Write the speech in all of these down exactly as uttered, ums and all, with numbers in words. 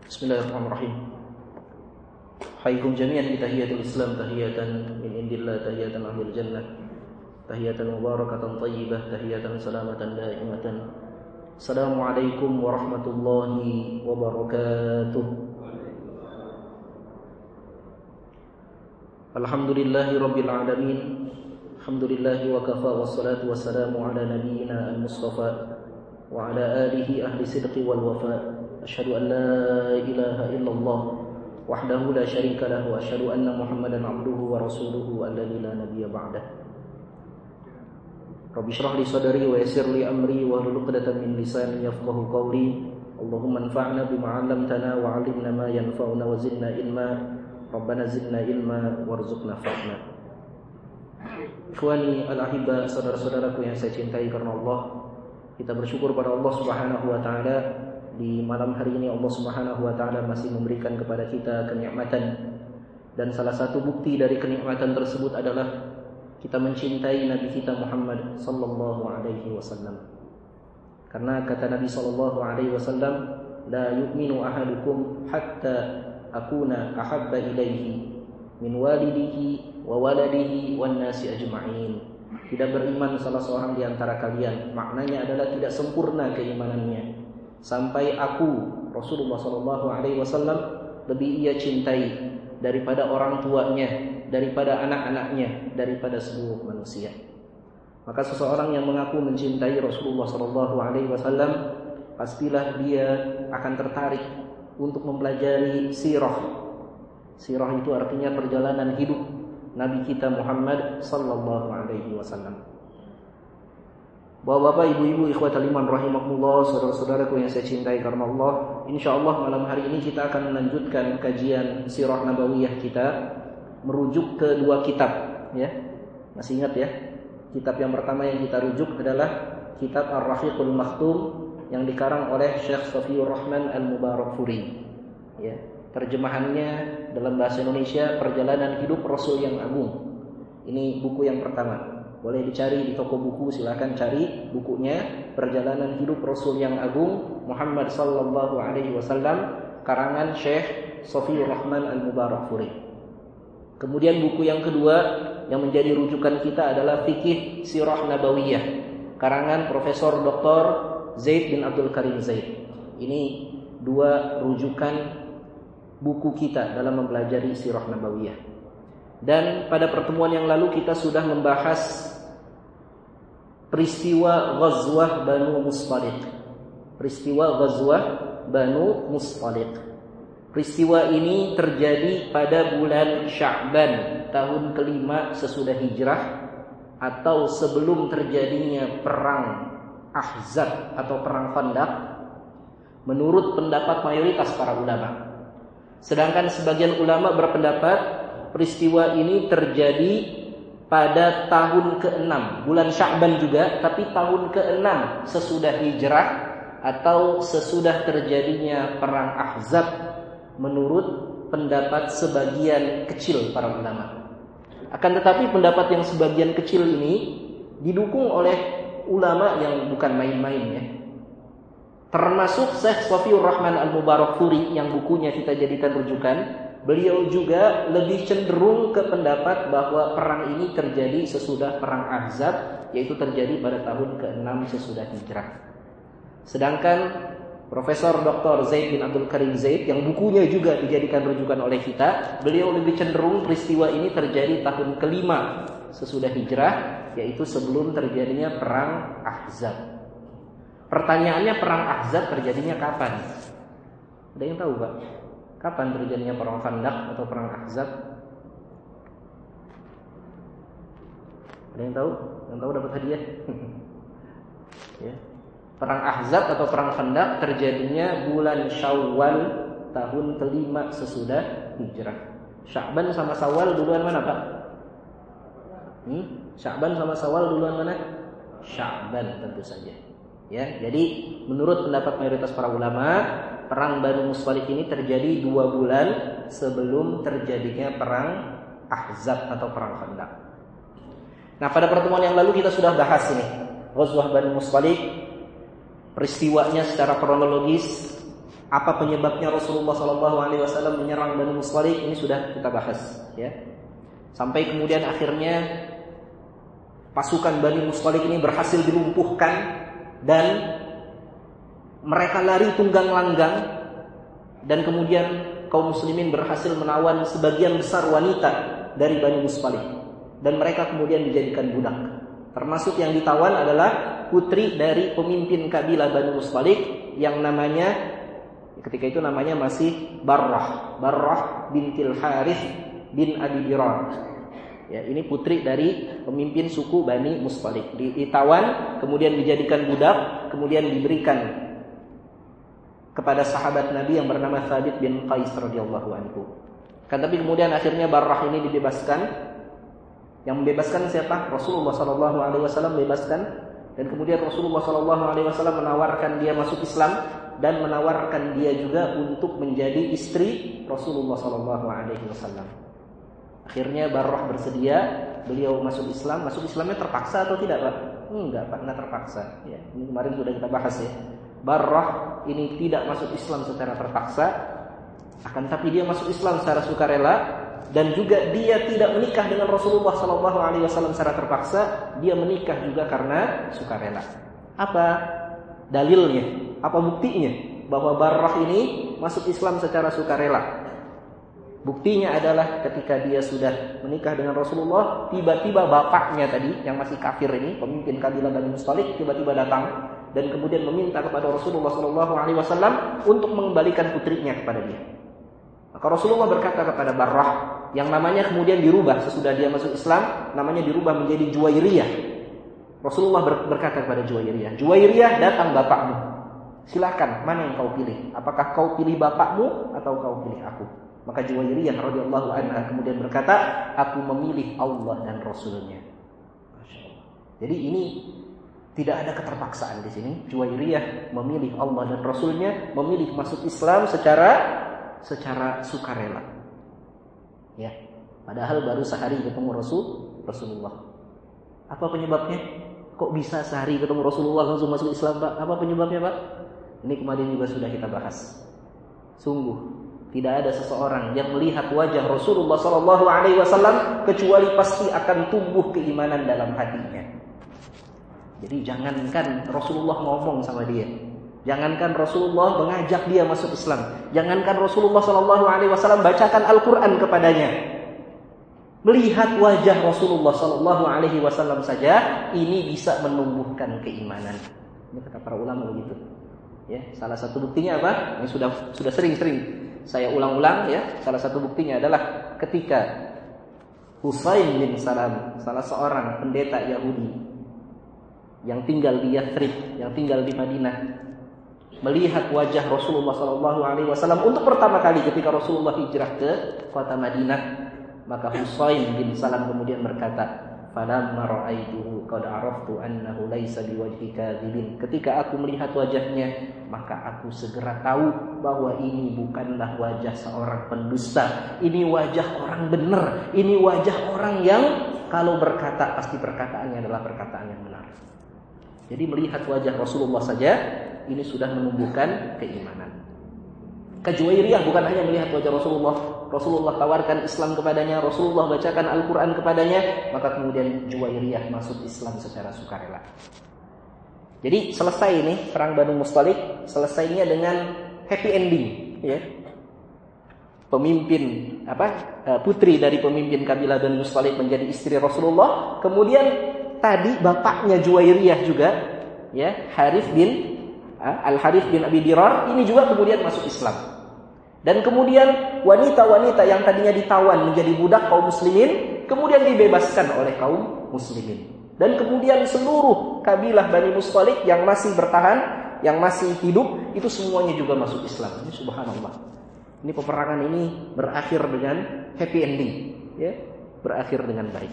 Bismillahirrahmanirrahim. Hayyakum jami'an bi tahiyatul Islam, tahiyatan min indillah, tahiyatan ahlil jannah, tahiyatan mubarakatan thayyibah, tahiyatan salamatan daimatan. Assalamualaikum warahmatullahi wabarakatuh. Alhamdulillahi rabbil alamin. Alhamdulillahi wa kafa, wassalatu wassalamu ala nabiyyina al-mustafa wa ala alihi ahli sidqi wal wafa. Asyhadu an la ilaha illallah wahdahu la syarika lahu wa asyhadu anna Muhammadan abduhu wa rasuluhu alladzi la nabiyya ba'dah. Rabbi shrah li sadri wa yassir li amri wa hlul 'uqdatam min lisani yafqahu qawli. Allahumma anfa'na bima 'allamtana wa 'allimna ma yanfa'una wa zidna ilma. Rabbana zidna ilma warzuqna fahma. Ikhwani al-ahibba, saudara-saudaraku yang saya cintai karena Allah, kita bersyukur pada Allah Subhanahu wa taala. Di malam hari ini Allah Subhanahu wa taala masih memberikan kepada kita kenikmatan, dan salah satu bukti dari kenikmatan tersebut adalah kita mencintai Nabi kita Muhammad sallallahu alaihi wasallam. Karena kata Nabi sallallahu alaihi wasallam, la yu'minu ahadukum hatta akuna ahabba ilaihi min walidihi wa waladihi wan nasi ajma'in. Tidak beriman salah seorang di antara kalian, maknanya adalah tidak sempurna keimanannya, sampai aku Rasulullah sallallahu alaihi wasallam lebih ia cintai daripada orang tuanya, daripada anak-anaknya, daripada seluruh manusia. Maka seseorang yang mengaku mencintai Rasulullah sallallahu alaihi wasallam, pastilah dia akan tertarik untuk mempelajari sirah. Sirah itu artinya perjalanan hidup Nabi kita Muhammad sallallahu alaihi wasallam. Bapak-bapak, ibu-ibu, ikhwatal iman rahimakumullah, saudara-saudaraku yang saya cintai karena Allah, insyaallah malam hari ini kita akan melanjutkan kajian sirah nabawiyah kita, merujuk ke dua kitab, ya. Masih ingat ya? Kitab yang pertama yang kita rujuk adalah kitab Ar-Rafiqul Makhtum yang dikarang oleh Syekh Safiyur Rahman Al-Mubarakfuri. Ya, terjemahannya dalam bahasa Indonesia Perjalanan Hidup Rasul yang Agung. Ini buku yang pertama. Boleh dicari di toko buku, silakan cari bukunya Perjalanan Hidup Rasul yang Agung Muhammad sallallahu alaihi wasallam, karangan Syekh Safiyur Rahman Al-Mubarakfuri. Kemudian buku yang kedua yang menjadi rujukan kita adalah Fikih Sirah Nabawiyah, karangan Profesor Doktor Zaid bin Abdul Karim Zaid. Ini dua rujukan buku kita dalam mempelajari Sirah Nabawiyah. Dan pada pertemuan yang lalu kita sudah membahas peristiwa Ghazwah Banu Mustaliq. Peristiwa Ghazwah Banu Mustaliq. Peristiwa ini terjadi pada bulan Sya'ban tahun kelima sesudah hijrah, atau sebelum terjadinya perang Ahzab atau perang Khandaq, menurut pendapat mayoritas para ulama. Sedangkan sebagian ulama berpendapat peristiwa ini terjadi pada tahun keenam, bulan Sya'ban juga, tapi tahun keenam sesudah hijrah atau sesudah terjadinya perang Ahzab menurut pendapat sebagian kecil para ulama. Akan tetapi pendapat yang sebagian kecil ini didukung oleh ulama yang bukan main-main, ya. Termasuk Syekh Safiyur Rahman Al-Mubarakfuri yang bukunya kita jadikan rujukan. Beliau juga lebih cenderung ke pendapat bahwa perang ini terjadi sesudah perang Ahzab, yaitu terjadi pada tahun keenam sesudah hijrah. Sedangkan Profesor Doktor Zaid bin Abdul Karim Zaid yang bukunya juga dijadikan rujukan oleh kita, beliau lebih cenderung peristiwa ini terjadi tahun kelima sesudah hijrah, yaitu sebelum terjadinya perang Ahzab. Pertanyaannya, perang Ahzab terjadinya kapan? Ada yang tahu, Pak? Kapan terjadinya perang Khandaq atau perang Ahzab? Ada yang tahu? Yang tahu dapat hadiah. Ya. Perang Ahzab atau perang Khandaq terjadinya bulan Syawal tahun kelima sesudah hijrah. Sya'ban sama Syawal duluan mana, Pak? Hmm? Sya'ban sama Syawal duluan mana? Sya'ban tentu saja. Ya, jadi menurut pendapat mayoritas para ulama, perang Banu Mustaliq ini terjadi dua bulan sebelum terjadinya perang Ahzab atau perang Khandaq. Nah, pada pertemuan yang lalu kita sudah bahas ini Ghazwah Banu Mustaliq, peristiwanya secara kronologis, Apa penyebabnya Rasulullah shallallahu alaihi wasallam menyerang Bani Mustaliq? Ini sudah kita bahas, ya. Sampai kemudian akhirnya pasukan Bani Mustaliq ini berhasil dilumpuhkan dan mereka lari tunggang langgang, dan kemudian kaum muslimin berhasil menawan sebagian besar wanita dari Bani Mustaliq dan mereka kemudian dijadikan budak. Termasuk yang ditawan adalah putri dari pemimpin kabilah Bani Mustaliq yang namanya ketika itu namanya masih Barrah, Barrah bintil Harith bin Abi Dirar. Ya, ini putri dari pemimpin suku Bani Mustaliq. Ditawan, kemudian dijadikan budak, kemudian diberikan kepada sahabat Nabi yang bernama Thabit bin Qais radhiyallahu anhu. Kan tapi kemudian akhirnya Barrah ini dibebaskan. Yang membebaskan siapa? Rasulullah sallallahu alaihi wasallam membebaskan, dan kemudian Rasulullah sallallahu alaihi wasallam menawarkan dia masuk Islam dan menawarkan dia juga untuk menjadi istri Rasulullah sallallahu alaihi wasallam. Akhirnya Barrah bersedia, beliau masuk Islam. Masuk Islamnya terpaksa atau tidak, Pak? Enggak, Pak, enggak terpaksa. Ya, ini kemarin sudah kita bahas ya. Barrah ini tidak masuk Islam secara terpaksa, akan tapi dia masuk Islam secara sukarela, dan juga dia tidak menikah dengan Rasulullah sallallahu alaihi wasallam secara terpaksa, dia menikah juga karena sukarela. Apa dalilnya? Apa buktinya bahwa Barrah ini masuk Islam secara sukarela? Buktinya adalah ketika dia sudah menikah dengan Rasulullah, tiba-tiba bapaknya tadi yang masih kafir ini, pemimpin kabilah Bani Mustaliq, tiba-tiba datang dan kemudian meminta kepada Rasulullah sallallahu alaihi wasallam untuk mengembalikan putrinya kepada dia. Maka Rasulullah berkata kepada Barrah, yang namanya kemudian dirubah sesudah dia masuk Islam, namanya dirubah menjadi Juwairiyah. Rasulullah berkata kepada Juwairiyah, Juwairiyah, datang bapakmu. Silakan, mana yang kau pilih? Apakah kau pilih bapakmu atau kau pilih aku? Maka Juwairiyah radhiyallahu anha kemudian berkata, aku memilih Allah dan Rasulnya. Masya Allah. Jadi ini tidak ada keterpaksaan di sini. Juwairiyah memilih Allah dan Rasulnya, memilih masuk Islam secara secara sukarela. Ya, padahal baru sehari ketemu Rasul Rasulullah. Apa penyebabnya? Kok bisa sehari ketemu Rasulullah langsung masuk Islam, Pak? Apa penyebabnya, Pak? Ini kemarin juga sudah kita bahas. Sungguh tidak ada seseorang yang melihat wajah Rasulullah sallallahu alaihi wasallam kecuali pasti akan tumbuh keimanan dalam hatinya. Jadi jangankan Rasulullah ngomong sama dia, jangankan Rasulullah mengajak dia masuk Islam, jangankan Rasulullah sallallahu alaihi wasallam bacakan Al-Qur'an kepadanya, melihat wajah Rasulullah sallallahu alaihi wasallam saja ini bisa menumbuhkan keimanan. Ini kata para ulama begitu. Ya, salah satu buktinya apa? Ini sudah sudah sering-sering saya ulang-ulang ya. Salah satu buktinya adalah ketika Husain bin Salam, salah seorang pendeta Yahudi yang tinggal di Yathrib, yang tinggal di Madinah, melihat wajah Rasulullah sallallahu alaihi wasallam untuk pertama kali ketika Rasulullah hijrah ke kota Madinah, maka Husain bin Salam kemudian berkata, "Falamma ra'aituhu qad araftu annahu laisa biwajhi kadzibin." Ketika aku melihat wajahnya, maka aku segera tahu bahwa ini bukanlah wajah seorang pendusta. Ini wajah orang benar. Ini wajah orang yang kalau berkata pasti perkataannya adalah perkataan yang benar. Jadi melihat wajah Rasulullah saja ini sudah menumbuhkan keimanan. Juwairiyah bukan hanya melihat wajah Rasulullah, Rasulullah tawarkan Islam kepadanya, Rasulullah bacakan Al-Quran kepadanya, maka kemudian Juwairiyah masuk Islam secara sukarela. Jadi selesai ini perang Bani Mustaliq, selesainya dengan happy ending, ya. Pemimpin apa putri dari pemimpin kabilah Bani Mustaliq menjadi istri Rasulullah. Kemudian tadi bapaknya Juwairiyah juga, ya, Harith bin Al-Harith bin Abi Dirar ini juga kemudian masuk Islam. Dan kemudian wanita-wanita yang tadinya ditawan menjadi budak kaum muslimin kemudian dibebaskan oleh kaum muslimin. Dan kemudian seluruh kabilah Bani Mustaliq yang masih bertahan, yang masih hidup, itu semuanya juga masuk Islam. Ini subhanallah. Ini peperangan ini berakhir dengan happy ending, ya, berakhir dengan baik.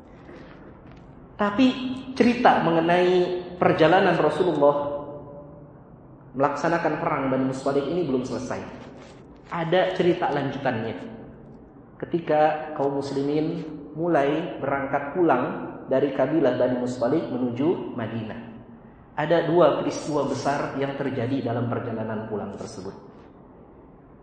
Tapi cerita mengenai perjalanan Rasulullah melaksanakan perang Bani Mustaliq ini belum selesai. Ada cerita lanjutannya. Ketika kaum muslimin mulai berangkat pulang dari kabilah Bani Mustaliq menuju Madinah, ada dua peristiwa besar yang terjadi dalam perjalanan pulang tersebut.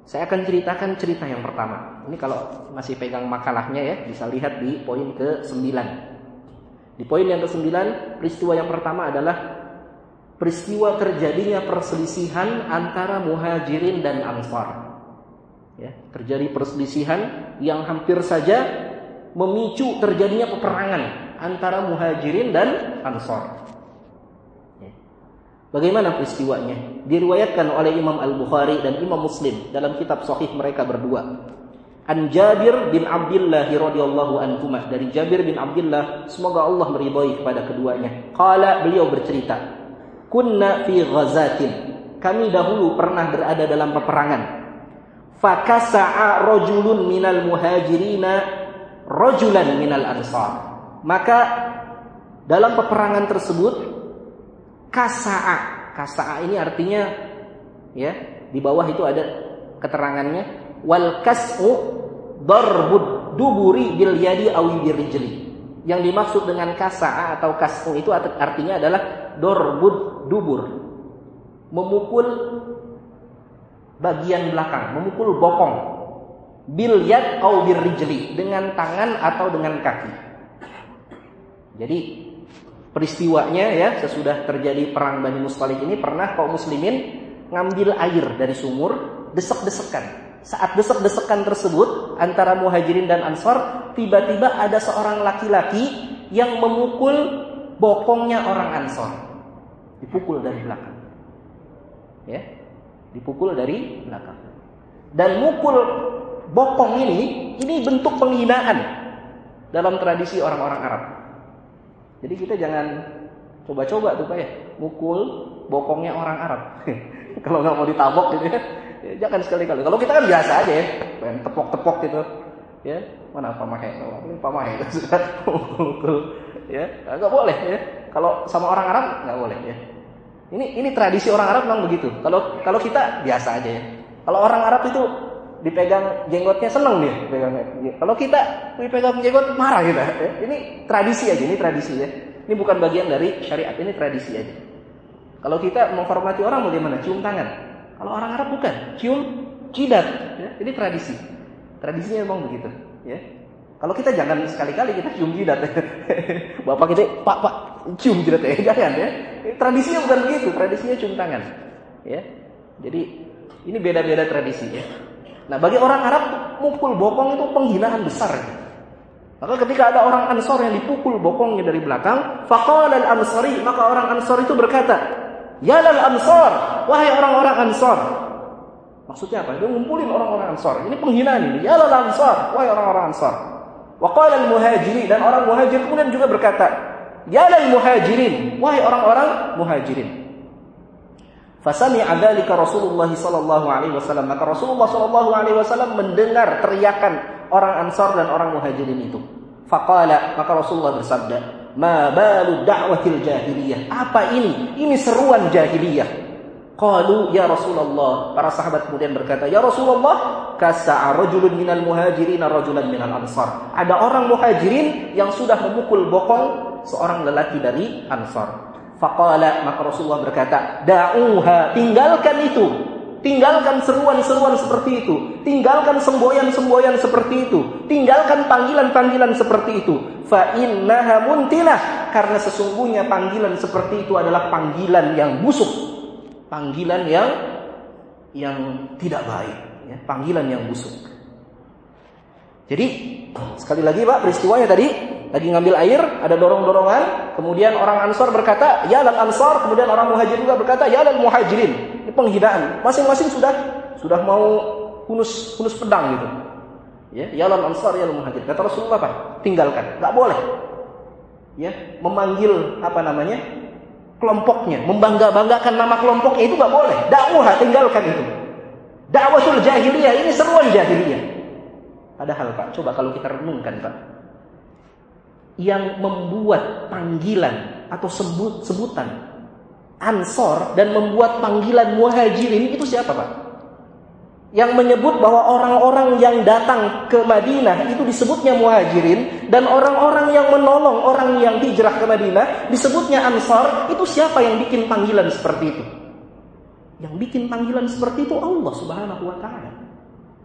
Saya akan ceritakan cerita yang pertama. Ini kalau masih pegang makalahnya ya, bisa lihat di poin ke sembilan. Di poin yang ke sembilan, peristiwa yang pertama adalah peristiwa terjadinya perselisihan antara Muhajirin dan Ansar. Ya, terjadi perselisihan yang hampir saja memicu terjadinya peperangan antara Muhajirin dan Ansar. Ya. Bagaimana peristiwanya? Diriwayatkan oleh Imam Al-Bukhari dan Imam Muslim dalam kitab sahih mereka berdua. An Jabir bin Abdullah radhiyallahu anhuma, dari Jabir bin Abdullah, semoga Allah meridhai kepada keduanya. Qala, beliau bercerita, kunna fi ghazatin, kami dahulu pernah berada dalam peperangan. Fakasa'a rajulun minal muhajirina rajulan minal ansar. Maka dalam peperangan tersebut, kasa'a, kasa'a ini artinya ya, di bawah itu ada keterangannya, wal kas'u darbud duburi bil yadi aw bir rijli. Yang dimaksud dengan kasa'a atau kas'u itu artinya adalah darbud dubur, memukul bagian belakang, memukul bokong, bil yad aw bir rijli, dengan tangan atau dengan kaki. Jadi peristiwanya ya, sesudah terjadi perang Bani Mustalik ini, pernah kaum muslimin ngambil air dari sumur, desek-desekan. Saat desek-desekan tersebut antara Muhajirin dan Ansar, tiba-tiba ada seorang laki-laki yang memukul bokongnya orang Ansar. Dipukul dari belakang. Ya, dipukul dari belakang. Dan mukul bokong ini, ini bentuk penghinaan dalam tradisi orang-orang Arab. Jadi kita jangan coba-coba tuh Pak ya, mukul bokongnya orang Arab. Kalau nggak mau ditabok gitu ya, jangan sekali-kali. Kalau kita kan biasa aja ya, pengen tepok-tepok gitu, ya mana pamahe, ini pamahe itu sudah mukul, ya nggak boleh ya. Kalau sama orang Arab nggak boleh ya. Ini ini tradisi orang Arab memang begitu. Kalau kalau kita biasa aja ya. Kalau orang Arab itu dipegang jenggotnya seneng dia pegangnya. Kalau kita dipegang jenggot marah kita. Ya. Ini tradisi aja, ini tradisi ya. Ini bukan bagian dari syariat, ini tradisi aja. Kalau kita menghormati orang bagaimana? Cium tangan. Kalau orang Arab bukan, cium jidat. Ya. Ini tradisi. Tradisinya memang begitu. Ya. Kalau kita jangan sekali-kali kita cium jidat. Bapak kita, Pak Pak cium jidat ya, jangan ya. Tradisinya bukan begitu, tradisinya cium tangan. Ya. Jadi ini beda-beda tradisi ya. Nah, bagi orang Arab mukul bokong itu penghinaan besar. Maka ketika ada orang Ansar yang dipukul bokongnya dari belakang, faqala al-Ansari, maka orang Ansar itu berkata, "Ya lal Ansar, wahai orang-orang Ansar." Maksudnya apa? Dia ngumpulin orang-orang Ansar. Ini penghinaan ini. "Ya lal Ansar, wahai orang-orang Ansar." Wa qala al-Muhajirin, dan orang Muhajir kemudian juga berkata, "Ya lal Muhajirin, wahai orang-orang Muhajirin." Fasami'a dzalika Rasulullah sallallahu alaihi wasallam, maka Rasulullah sallallahu alaihi wasallam mendengar teriakan orang Ansar dan orang Muhajirin itu. Faqala, maka Rasulullah bersabda, "Ma balu da'watil jahiliyah?" Apa ini? Ini seruan jahiliyah. Qalu ya Rasulullah, para sahabat kemudian berkata, "Ya Rasulullah, kasa'a rajulun minal muhajirin rajulan minal ansar." Ada orang Muhajirin yang sudah memukul bokong seorang lelaki dari Ansar. Faqala, maka Rasulullah berkata, "Da'uha, tinggalkan itu. Tinggalkan seruan-seruan seperti itu. Tinggalkan semboyan-semboyan seperti itu. Tinggalkan panggilan-panggilan seperti itu. Fa innaha muntilah, karena sesungguhnya panggilan seperti itu adalah panggilan yang busuk. Panggilan yang yang tidak baik, ya, panggilan yang busuk." Jadi sekali lagi Pak, peristiwanya tadi lagi ngambil air, ada dorong-dorongan, kemudian orang Ansar berkata, "Ya lal Ansar," kemudian orang Muhajir juga berkata, "Ya lal Muhajirin." Ini penghinaan. Masing-masing sudah sudah mau hunus hunus pedang gitu. Ya, "Ya lal Ansar, ya lal Muhajir." Kata Rasulullah apa? Tinggalkan, enggak boleh. Ya, memanggil apa namanya? Kelompoknya, membangga-banggakan nama kelompoknya itu enggak boleh. Dakwah, tinggalkan itu. Dakwatul jahiliyah, ini seruan jahiliyah. Padahal Pak, coba kalau kita renungkan Pak, yang membuat panggilan atau sebut sebutan Ansor dan membuat panggilan Muhajirin itu siapa Pak? Yang menyebut bahwa orang-orang yang datang ke Madinah itu disebutnya Muhajirin, dan orang-orang yang menolong orang yang hijrah ke Madinah disebutnya Ansar. Itu siapa yang bikin panggilan seperti itu? Yang bikin panggilan seperti itu Allah Subhanahu wa taala.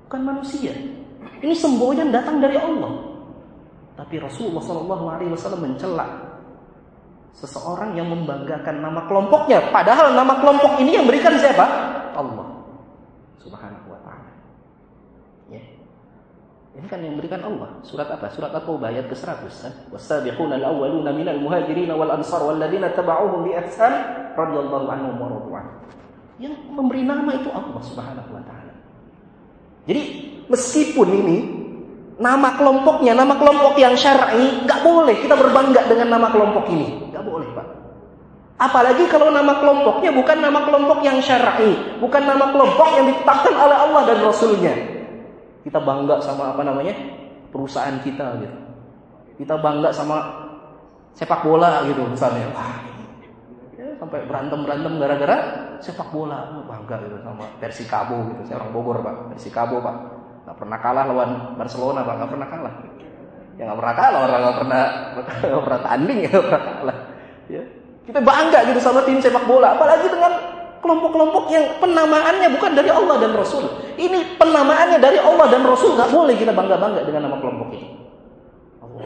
bukan manusia. Ini semboyan datang dari Allah. Tapi Rasulullah shallallahu alaihi wasallam mencela seseorang yang membanggakan nama kelompoknya, padahal nama kelompok ini yang berikan siapa? Allah Subhanahu wa taala. Ya. Ini kan yang berikan Allah. Surat apa? Surat At-Taubah ayat ke seratus. Was-sabiquna al-awwaluna minal muhajirin wal ansar walladzina tabauhum bi ihsan radhiyallahu anhum wa radu anhu. Yang memberi nama itu Allah Subhanahu wa taala. Jadi meskipun ini nama kelompoknya, nama kelompok yang syar'i, nggak boleh kita berbangga dengan nama kelompok ini, nggak boleh Pak. Apalagi kalau nama kelompoknya bukan nama kelompok yang syar'i, bukan nama kelompok yang ditetapkan oleh Allah dan Rasulnya. Kita bangga sama apa namanya perusahaan kita gitu. Kita bangga sama sepak bola gitu misalnya. Wah, ya, sampai berantem berantem gara-gara sepak bola, bangga gitu sama Persikabo gitu. Saya orang Bogor Pak, Persikabo Pak. Gak pernah kalah lawan Barcelona Pak, gak pernah kalah. Ya gak pernah kalah, orang gak pernah gak pernah tanding, ya gak pernah kalah. Ya. Kita bangga gitu sama tim sepak bola, apalagi dengan kelompok-kelompok yang penamaannya bukan dari Allah dan Rasul. Ini penamaannya dari Allah dan Rasul, gak boleh kita bangga-bangga dengan nama kelompok ini. Allah.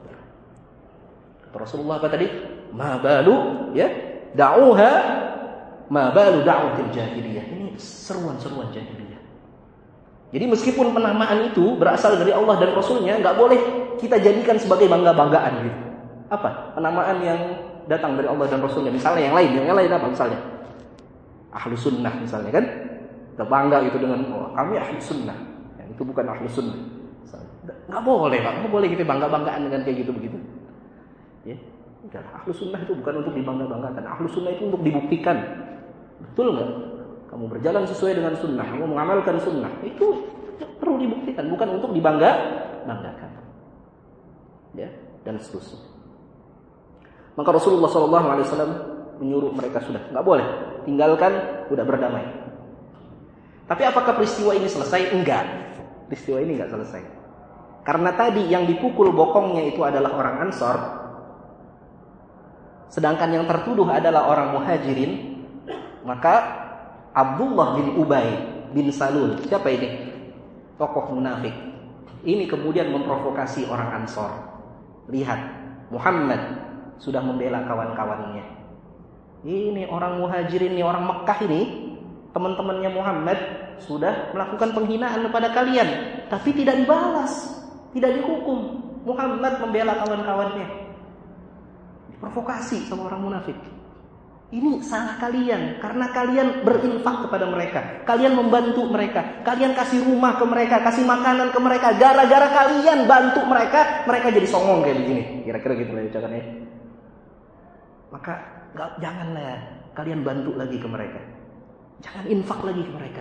Kata Rasulullah apa tadi? Ma balu ya da'uha ma balu da'watil jahiliyah. Ini seruan-seruan jahiliyah. Jadi meskipun penamaan itu berasal dari Allah dan Rasulnya, nggak boleh kita jadikan sebagai bangga-banggaan gitu. Apa? Penamaan yang datang dari Allah dan Rasulnya. Misalnya yang lain, yang lain apa misalnya? Ahlu sunnah misalnya kan? Kita bangga gitu dengan oh, kami ahlu sunnah. Yang itu bukan ahlu sunnah. Nggak boleh Pak, nggak boleh kita bangga-banggaan dengan kayak gitu begitu. Ya, udah, ahlu sunnah itu bukan untuk dibangga-banggakan. Ahlu sunnah itu untuk dibuktikan. Betul nggak? Kamu berjalan sesuai dengan sunnah, kamu mengamalkan sunnah, itu perlu dibuktikan, bukan untuk dibangga-banggakan. Ya, dan seterusnya. Maka Rasulullah shallallahu alaihi wasallam menyuruh mereka sudah, nggak boleh, tinggalkan, udah berdamai. Tapi apakah peristiwa ini selesai? Enggak. Peristiwa ini enggak selesai. Karena tadi yang dipukul bokongnya itu adalah orang Ansor, sedangkan yang tertuduh adalah orang Muhajirin, maka Abdullah bin Ubay bin Salul, siapa ini? Tokoh munafik. Ini kemudian memprovokasi orang Ansor. Lihat, Muhammad sudah membela kawan-kawannya. Ini orang Muhajirin, ini orang Mekah ini, teman-temannya Muhammad sudah melakukan penghinaan kepada kalian, tapi tidak dibalas, tidak dihukum. Muhammad membela kawan-kawannya. Diprovokasi sama orang munafik. Ini salah kalian, karena kalian berinfak kepada mereka, kalian membantu mereka, kalian kasih rumah ke mereka, kasih makanan ke mereka. Gara-gara kalian bantu mereka, mereka jadi songong kayak begini. Kira-kira gitu lah ucapannya. Maka gak, janganlah kalian bantu lagi ke mereka, jangan infak lagi ke mereka.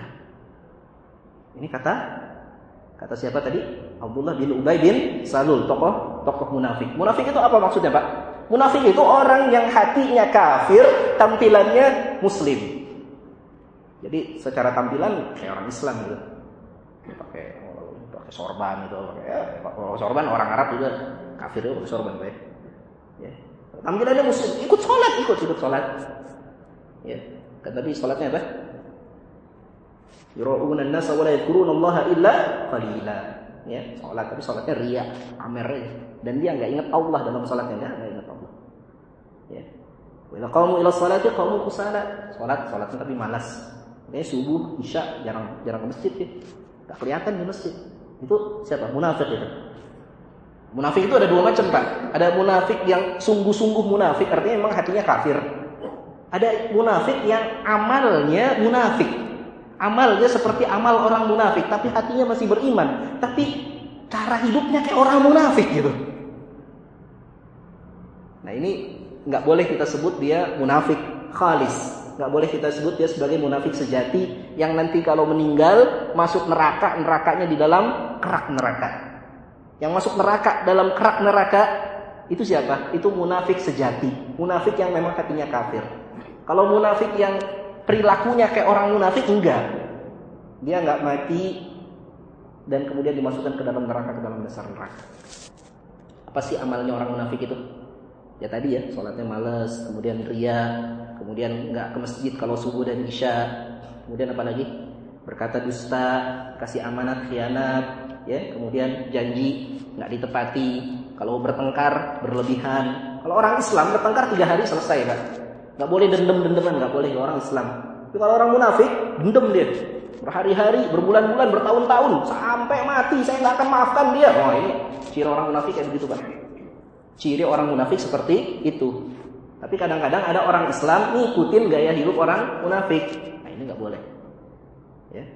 Ini kata kata siapa tadi? Abdullah bin Ubay bin Salul, tokoh tokoh munafik. Munafik itu apa maksudnya Pak? Munafik itu orang yang hatinya kafir, tampilannya muslim. Jadi secara tampilan kayak orang Islam gitu. Pakai pakai sorban gitu, pakai ya, sorban orang Arab juga kafir itu pakai sorban Pak. Ya. Tampilannya muslim, ikut sholat, ikut ikut sholat. Ya. Kan tapi sholatnya apa? Yura'una an-nasa wa la yadhkurunallaha illa qalila. Ya, sholat tapi sholatnya riya, amer dan dia enggak ingat Allah dalam sholatnya, enggak, enggak ingat Allah. Ya. Wa idza qamu ila sholati qamu kusala. Sholat, sholatnya tapi malas. Kayak subuh, isya jarang jarang ke masjid ya. Enggak kelihatan di masjid. Itu siapa? Munafik itu. Munafik itu ada dua macam, Pak. Ada munafik yang sungguh-sungguh munafik, artinya memang hatinya kafir. Ada munafik yang amalnya munafik. Amalnya seperti amal orang munafik, tapi hatinya masih beriman. Tapi cara hidupnya kayak orang munafik gitu. Nah ini nggak boleh kita sebut dia munafik khalis. Nggak boleh kita sebut dia sebagai munafik sejati yang nanti kalau meninggal masuk neraka, nerakanya di dalam kerak neraka. Yang masuk neraka dalam kerak neraka itu siapa? Itu munafik sejati. Munafik yang memang hatinya kafir. Kalau munafik yang perilakunya kayak orang munafik, enggak. Dia enggak mati dan kemudian dimasukkan ke dalam neraka, ke dalam dasar neraka. Apa sih amalnya orang munafik itu? Ya tadi ya, sholatnya malas, kemudian riya, kemudian enggak ke masjid kalau subuh dan isya. Kemudian apa lagi? berkata dusta, kasih amanat khianat, ya, kemudian janji nggak ditepati, kalau bertengkar berlebihan. Kalau orang Islam bertengkar tiga hari selesai, Pak. Nggak boleh dendam-dendaman, nggak boleh orang Islam. Tapi kalau orang munafik, dendam dia. Berhari-hari, berbulan-bulan, bertahun-tahun, sampai mati saya nggak akan maafkan dia. Oh, ini ciri orang munafik kayak begitu, Pak. Ciri orang munafik seperti itu. Tapi kadang-kadang ada orang Islam ngikutin gaya hidup orang munafik. Nah, ini nggak boleh. Ya.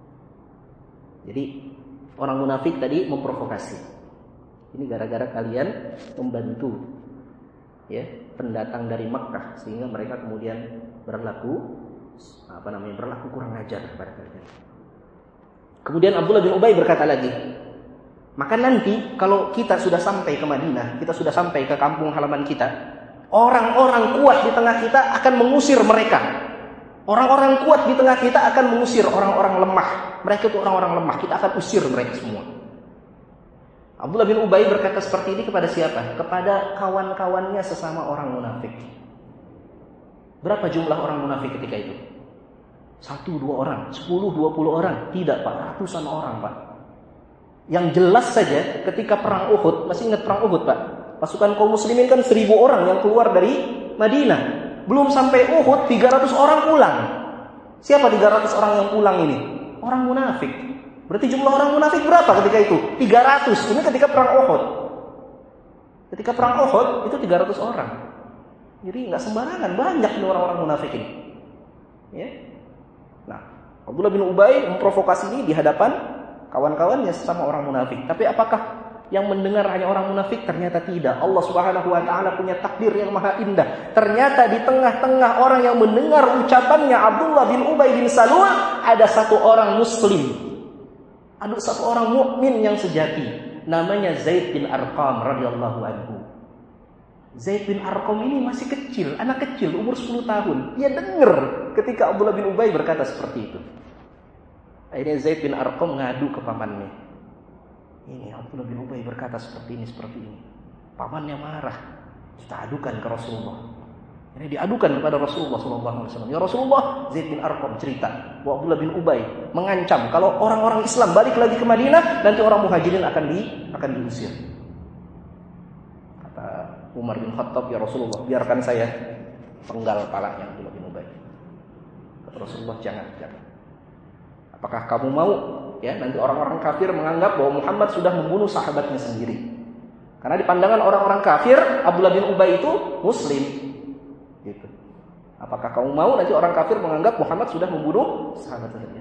Jadi orang munafik tadi memprovokasi. Ini gara-gara kalian membantu, ya, pendatang dari Makkah sehingga mereka kemudian berlaku apa namanya berlaku kurang ajar kepada kalian. Kemudian Abdullah bin Ubay berkata lagi, maka nanti kalau kita sudah sampai ke Madinah, kita sudah sampai ke kampung halaman kita, orang-orang kuat di tengah kita akan mengusir mereka. Orang-orang kuat di tengah kita akan mengusir orang-orang lemah. Mereka itu orang-orang lemah, kita akan usir mereka semua. Abdullah bin Ubay berkata seperti ini kepada siapa? Kepada kawan-kawannya sesama orang munafik. Berapa jumlah orang munafik ketika itu? Satu, dua orang, sepuluh, dua puluh orang. Tidak, Pak, ratusan orang, Pak. Yang jelas saja ketika perang Uhud, masih ingat perang Uhud, Pak? Pasukan kaum muslimin kan seribu orang yang keluar dari Madinah. Belum sampai Uhud, tiga ratus orang pulang. Siapa tiga ratus orang yang pulang ini? Orang munafik. Berarti jumlah orang munafik berapa ketika itu? tiga ratus. Ini ketika perang Uhud. Ketika perang Uhud, itu tiga ratus orang. Jadi nggak sembarangan, banyak nih orang-orang munafik ini. Ya. Nah, Abdullah bin Ubay memprovokasi ini di hadapan kawan-kawannya sesama orang munafik. Tapi apakah yang mendengar hanya orang munafik? Ternyata tidak. Allah Subhanahu wa taala punya takdir yang maha indah. Ternyata di tengah-tengah orang yang mendengar ucapannya Abdullah bin Ubay bin Salul ada satu orang muslim. Ada satu orang mukmin yang sejati, namanya Zaid bin Arqam radhiyallahu anhu. Zaid bin Arqam ini masih kecil, anak kecil, umur sepuluh tahun. Dia dengar ketika Abdullah bin Ubay berkata seperti itu. Akhirnya Zaid bin Arqam ngadu ke pamannya. Ini Abdullah bin Ubay berkata seperti ini, seperti ini. Pamannya marah. Kita adukan ke Rasulullah. Ini diadukan kepada Rasulullah shallallahu alaihi wasallam. Ya Rasulullah, Zaid bin Arqam cerita bahwa Abdullah bin Ubay mengancam kalau orang-orang Islam balik lagi ke Madinah, nanti orang Muhajirin akan di akan diusir. Umar bin Khattab, ya Rasulullah, biarkan saya penggal kepalanya Abdullah bin Ubay. Kata Rasulullah, jangan, jangan. Apakah kamu mau ya nanti orang-orang kafir menganggap bahwa Muhammad sudah membunuh sahabatnya sendiri? Karena di pandangan orang-orang kafir, Abdullah bin Ubay itu muslim. Gitu. Apakah kamu mau nanti orang kafir menganggap Muhammad sudah membunuh sahabatnya sendiri?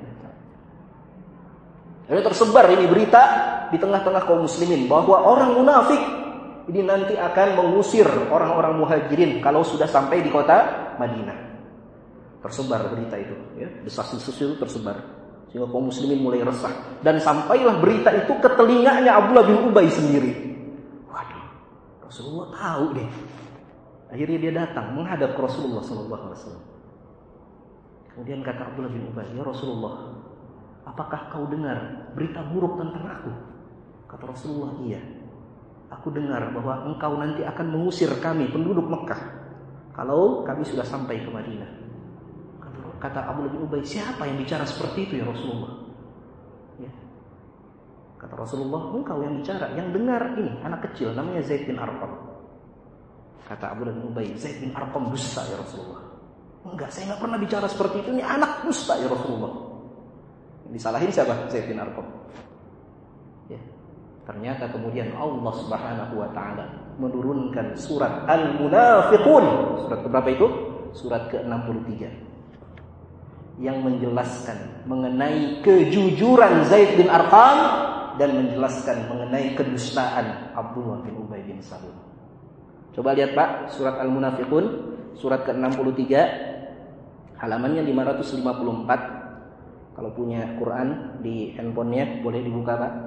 Jadi tersebar ini berita di tengah-tengah kaum muslimin bahwa orang munafik ini nanti akan mengusir orang-orang muhajirin kalau sudah sampai di kota Madinah. Tersebar berita itu, ya, desas-desus itu tersebar sehingga kaum muslimin mulai resah dan sampailah berita itu ke telinganya Abdullah bin Ubay sendiri. Waduh, Rasulullah tahu deh. Akhirnya dia datang menghadap ke Rasulullah sallallahu alaihi wasallam. Kemudian kata Abdullah bin Ubay, "Ya Rasulullah, apakah kau dengar berita buruk tentang aku?" Kata Rasulullah, "Iya. Aku dengar bahwa engkau nanti akan mengusir kami penduduk Mekah kalau kami sudah sampai ke Madinah." Kata Abdullah bin Ubay, "Siapa yang bicara seperti itu ya Rasulullah?" Ya. Kata Rasulullah, "Engkau yang bicara, yang dengar ini anak kecil namanya Zaid bin Arqam." Kata Abdullah bin Ubay, "Zaid bin Arqam dusta ya Rasulullah." "Enggak, saya enggak pernah bicara seperti itu, ini anak dusta ya Rasulullah." Disalahin siapa? Zaid bin Arqam. Ya. Ternyata kemudian Allah Subhanahu wa taala menurunkan surat Al-Munafiqun. Surat berapa itu? Surat ke enam puluh tiga. Yang menjelaskan mengenai kejujuran Zaid bin Arqam dan menjelaskan mengenai kedustaan Abdullah bin Ubay bin Salul. Coba lihat Pak, surat Al-Munafiqun, surat ke enam puluh tiga, halamannya lima ratus lima puluh empat. Kalau punya Quran di handphonenya boleh dibuka Pak.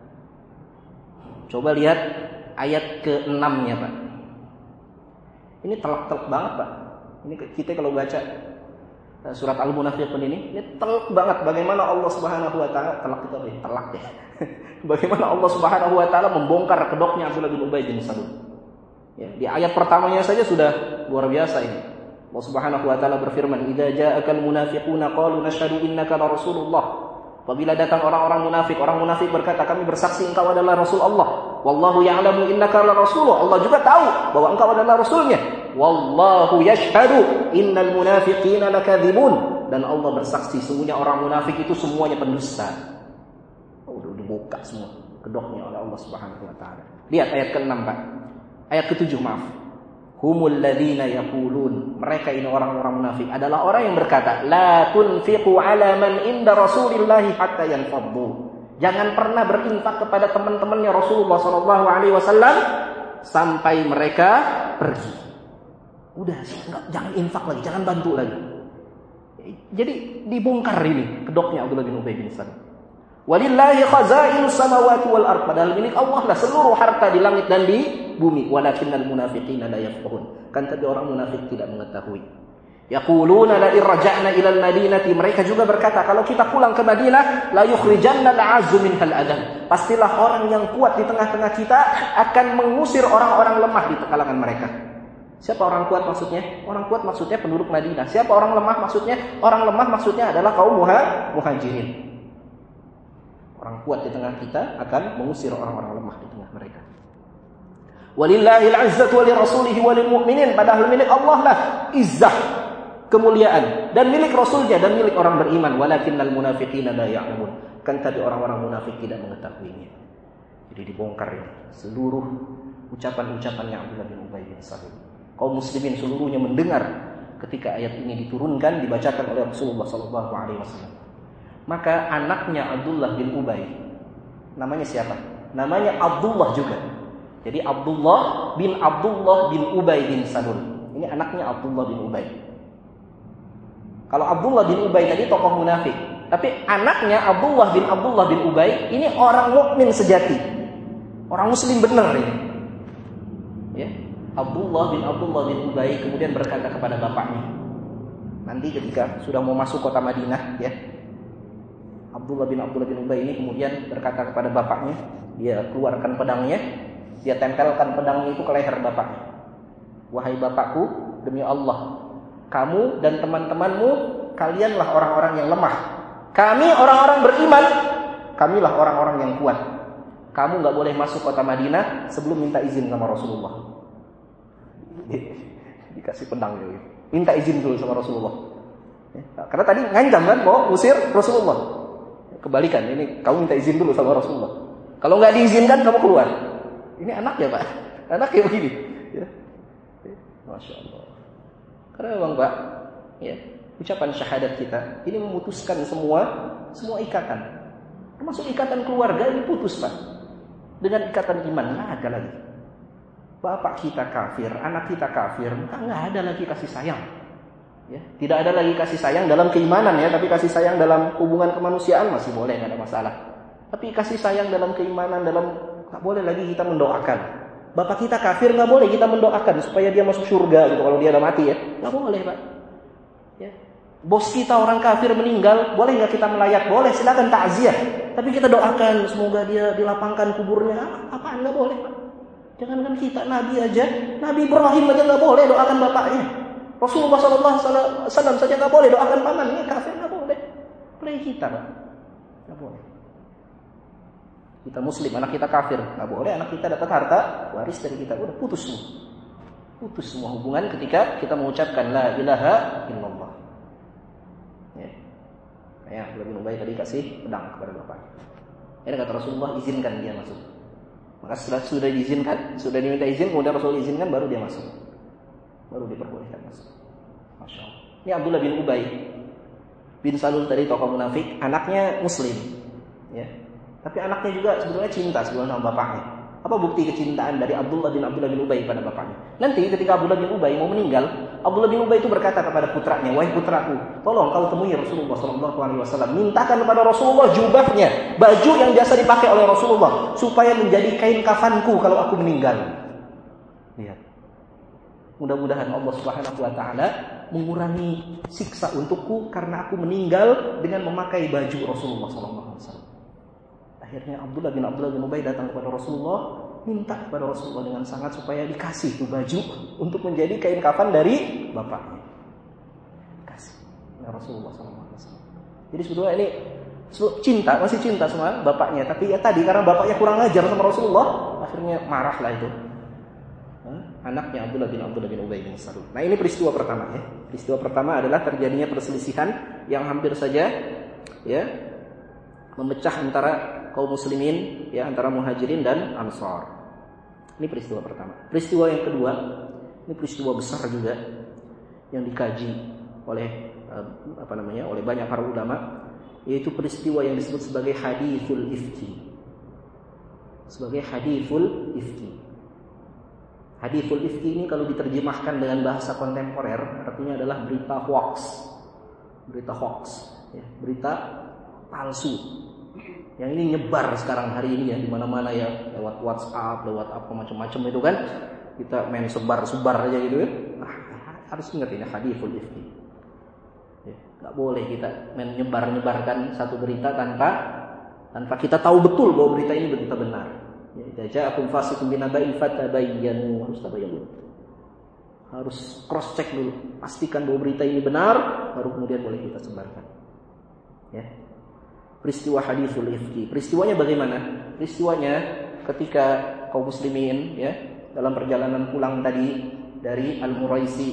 Coba lihat ayat ke enam-nya Pak. Ini telak-telak banget Pak. Ini kita kalau baca surat Al-Munafiqun ini, ini telak banget bagaimana Allah Subhanahu wa taala telak itu apa? Telak ya. Bagaimana Allah Subhanahu wa taala membongkar kedoknya Abdullah bin Ubay bin Salul. Ya, di ayat pertamanya saja sudah luar biasa ini. Allah Subhanahu wa taala berfirman, "Idza ja'akal munafiquna qalu nashhadu innaka la rasulullah." Apabila datang orang-orang munafik, orang munafik berkata, "Kami bersaksi engkau adalah Rasul Allah." Wallahu ya'lamu innaka la rasuluh. Allah juga tahu bahwa engkau adalah rasulnya. Wallahu yashhadu innal munafiqina lakadzibun. Dan Allah bersaksi sungguhnya orang munafik itu semuanya pendusta. Oh, udah dibuka semua kedoknya oleh Allah Subhanahu wa taala. Lihat ayat keenam, Pak. Ayat ketujuh, maaf. Humul ladzina yaqulun, mereka ini orang-orang munafik adalah orang yang berkata, la tunfiqu ala man inda Rasulillahi hatta yanfaddu. Jangan pernah berinfak kepada teman-temannya Rasulullah sallallahu alaihi wasallam sampai mereka pergi. Udah, enggak, jangan infak lagi, jangan bantu lagi. Jadi dibongkar ini kedoknya Abdullah bin Ubay bin Salul. Walillahi khazainus samawati wal ardh, padahal milik Allah lah seluruh harta di langit dan di bumi. Walakinnal munafiqina la yafqahun, kan tapi orang munafik tidak mengetahui. Yaquluna la irja'na ila al-madinati, mereka juga berkata kalau kita pulang ke Madinah la yukhrijanna al-'azzu minhal adhan, pastilah orang yang kuat di tengah-tengah kita akan mengusir orang-orang lemah di kalangan mereka. Siapa orang kuat maksudnya? Orang kuat maksudnya penduduk Madinah. Siapa orang lemah maksudnya? Orang lemah maksudnya adalah kaum muha, muhajirin. Orang kuat di tengah kita akan mengusir orang-orang lemah di tengah mereka. Walillahil 'izzatu wa lirasulihi wa lil mu'minin, padahal milik Allah lah izzah, kemuliaan, dan milik Rasulnya dan milik orang beriman. Walakinnal munafiqina la ya'lamun, kan tadi orang-orang munafik tidak mengetahuinya. Jadi dibongkar ini seluruh ucapan-ucapannya Abdullah bin Ubay bin Salul. Kaum muslimin seluruhnya mendengar ketika ayat ini diturunkan, dibacakan oleh Rasulullah sallallahu alaihi wasallam. Maka anaknya Abdullah bin Ubay, namanya siapa? Namanya Abdullah juga. Jadi Abdullah bin Abdullah bin Ubay bin Salul. Ini anaknya Abdullah bin Ubay. Kalau Abdullah bin Ubay tadi tokoh munafik, tapi anaknya Abdullah bin Abdullah bin Ubay ini orang mukmin sejati, orang muslim benar ini. Ya, Abdullah bin Abdullah bin Ubay kemudian berkata kepada bapaknya, nanti ketika sudah mau masuk kota Madinah, ya, Abdullah bin Abdullah bin Ubay ini kemudian berkata kepada bapaknya, dia keluarkan pedangnya, dia tempelkan pedangnya itu ke leher bapaknya. Wahai bapakku, demi Allah, kamu dan teman-temanmu, kalianlah orang-orang yang lemah. Kami orang-orang beriman, kamilah orang-orang yang kuat. Kamu gak boleh masuk kota Madinah sebelum minta izin sama Rasulullah. Dikasih pedang gitu. Minta izin dulu sama Rasulullah. Karena tadi ngancam kan mau usir Rasulullah. Kebalikan, ini kamu minta izin dulu sama Rasulullah. Kalau nggak diizinkan kamu keluar. Ini anaknya, Pak. Anaknya begini. Ya. Masya Allah. Karena memang, Pak, ya, ucapan syahadat kita ini memutuskan semua semua ikatan. Termasuk ikatan keluarga ini putus, Pak. Dengan ikatan iman nggak ada lagi. Bapak kita kafir, anak kita kafir, maka nggak ada lagi kasih sayang. Ya, tidak ada lagi kasih sayang dalam keimanan, ya, tapi kasih sayang dalam hubungan kemanusiaan masih boleh, nggak ada masalah. Tapi kasih sayang dalam keimanan, dalam nggak boleh lagi kita mendoakan. Bapak kita kafir, nggak boleh kita mendoakan supaya dia masuk surga gitu kalau dia udah mati, ya, nggak boleh, Pak. Ya. Bos kita orang kafir meninggal, boleh nggak kita melayat? Boleh, silakan takziah. Tapi kita doakan semoga dia dilapangkan kuburnya. Apaan nggak boleh, Pak? Jangankan kita, Nabi aja, Nabi Ibrahim aja nggak boleh doakan bapaknya. Rasulullah shallallahu alaihi wasallam saja nggak boleh doakan pamannya, kafir nggak boleh. Play kita, Pak, nggak boleh. Kita muslim, anak kita kafir, nggak boleh. Anak kita dapat harta waris dari kita, udah putus semua, putus semua hubungan ketika kita mengucapkan la ilaha illallah. Ya, kayak Abdullah bin Ubay tadi kasih pedang kepada bapak. Ini kata Rasulullah, izinkan dia masuk. Maka setelah sudah diizinkan, sudah diminta izin, kemudian Rasul izinkan, baru dia masuk. Baru diperbolehkan masuk. Masya Allah. Ini Abdullah bin Ubay bin Salul tadi tokoh munafik, anaknya muslim, ya. Tapi anaknya juga sebetulnya cinta sebetulnya sama bapaknya. Apa bukti kecintaan dari Abdullah bin Abdullah bin Ubay pada bapaknya? Nanti ketika Abdullah bin Ubay mau meninggal, Abdullah bin Ubay itu berkata kepada putranya, wahai putraku, tolong kau temui Rasulullah shallallahu alaihi wasallam, mintakan kepada Rasulullah jubahnya, baju yang biasa dipakai oleh Rasulullah, supaya menjadi kain kafanku kalau aku meninggal. Lihat. Mudah-mudahan Allah Subhanahu wa taala mengurangi siksa untukku karena aku meninggal dengan memakai baju Rasulullah sallallahu alaihi wasallam. Akhirnya Abdullah bin Abdullah bin Ubay datang kepada Rasulullah, minta kepada Rasulullah dengan sangat supaya dikasih tuh baju untuk menjadi kain kafan dari bapaknya. Rasulullah shallallahu alaihi wasallam. Jadi sebetulnya ini cinta, masih cinta sama bapaknya, tapi ya tadi karena bapaknya kurang ajar sama Rasulullah, akhirnya marahlah itu. Anaknya Abdullah bin Abdullah bin Ubay bin Salul. Nah, ini peristiwa pertama ya. Peristiwa pertama adalah terjadinya perselisihan yang hampir saja ya memecah antara kaum muslimin ya, antara muhajirin dan ansar. Ini peristiwa pertama. Peristiwa yang kedua, ini peristiwa besar juga yang dikaji oleh apa namanya? oleh banyak para ulama, yaitu peristiwa yang disebut sebagai hadithul ifki. Sebagai hadithul ifki. Hadithul ifki ini kalau diterjemahkan dengan bahasa kontemporer artinya adalah berita hoax. Berita hoax, ya, berita palsu. Yang ini nyebar sekarang hari ini ya di mana-mana ya, lewat WhatsApp, lewat apa macam-macam itu kan. Kita main sebar-sebar aja gitu ya. Nah, harus ingat ini hadithul ifki. Ya, enggak boleh kita main nyebar-nyebarkan satu berita tanpa tanpa kita tahu betul bahwa berita ini berita benar. Ya, ja'akum fasiqun binaba'in fatabayyanu, harus tabayyun. Harus cross check dulu, pastikan bahwa berita ini benar, baru kemudian boleh kita sebarkan. Ya. Peristiwa hadithul ifki. Peristiwanya bagaimana? Peristiwanya ketika kaum muslimin ya dalam perjalanan pulang tadi dari Al-Muraisi,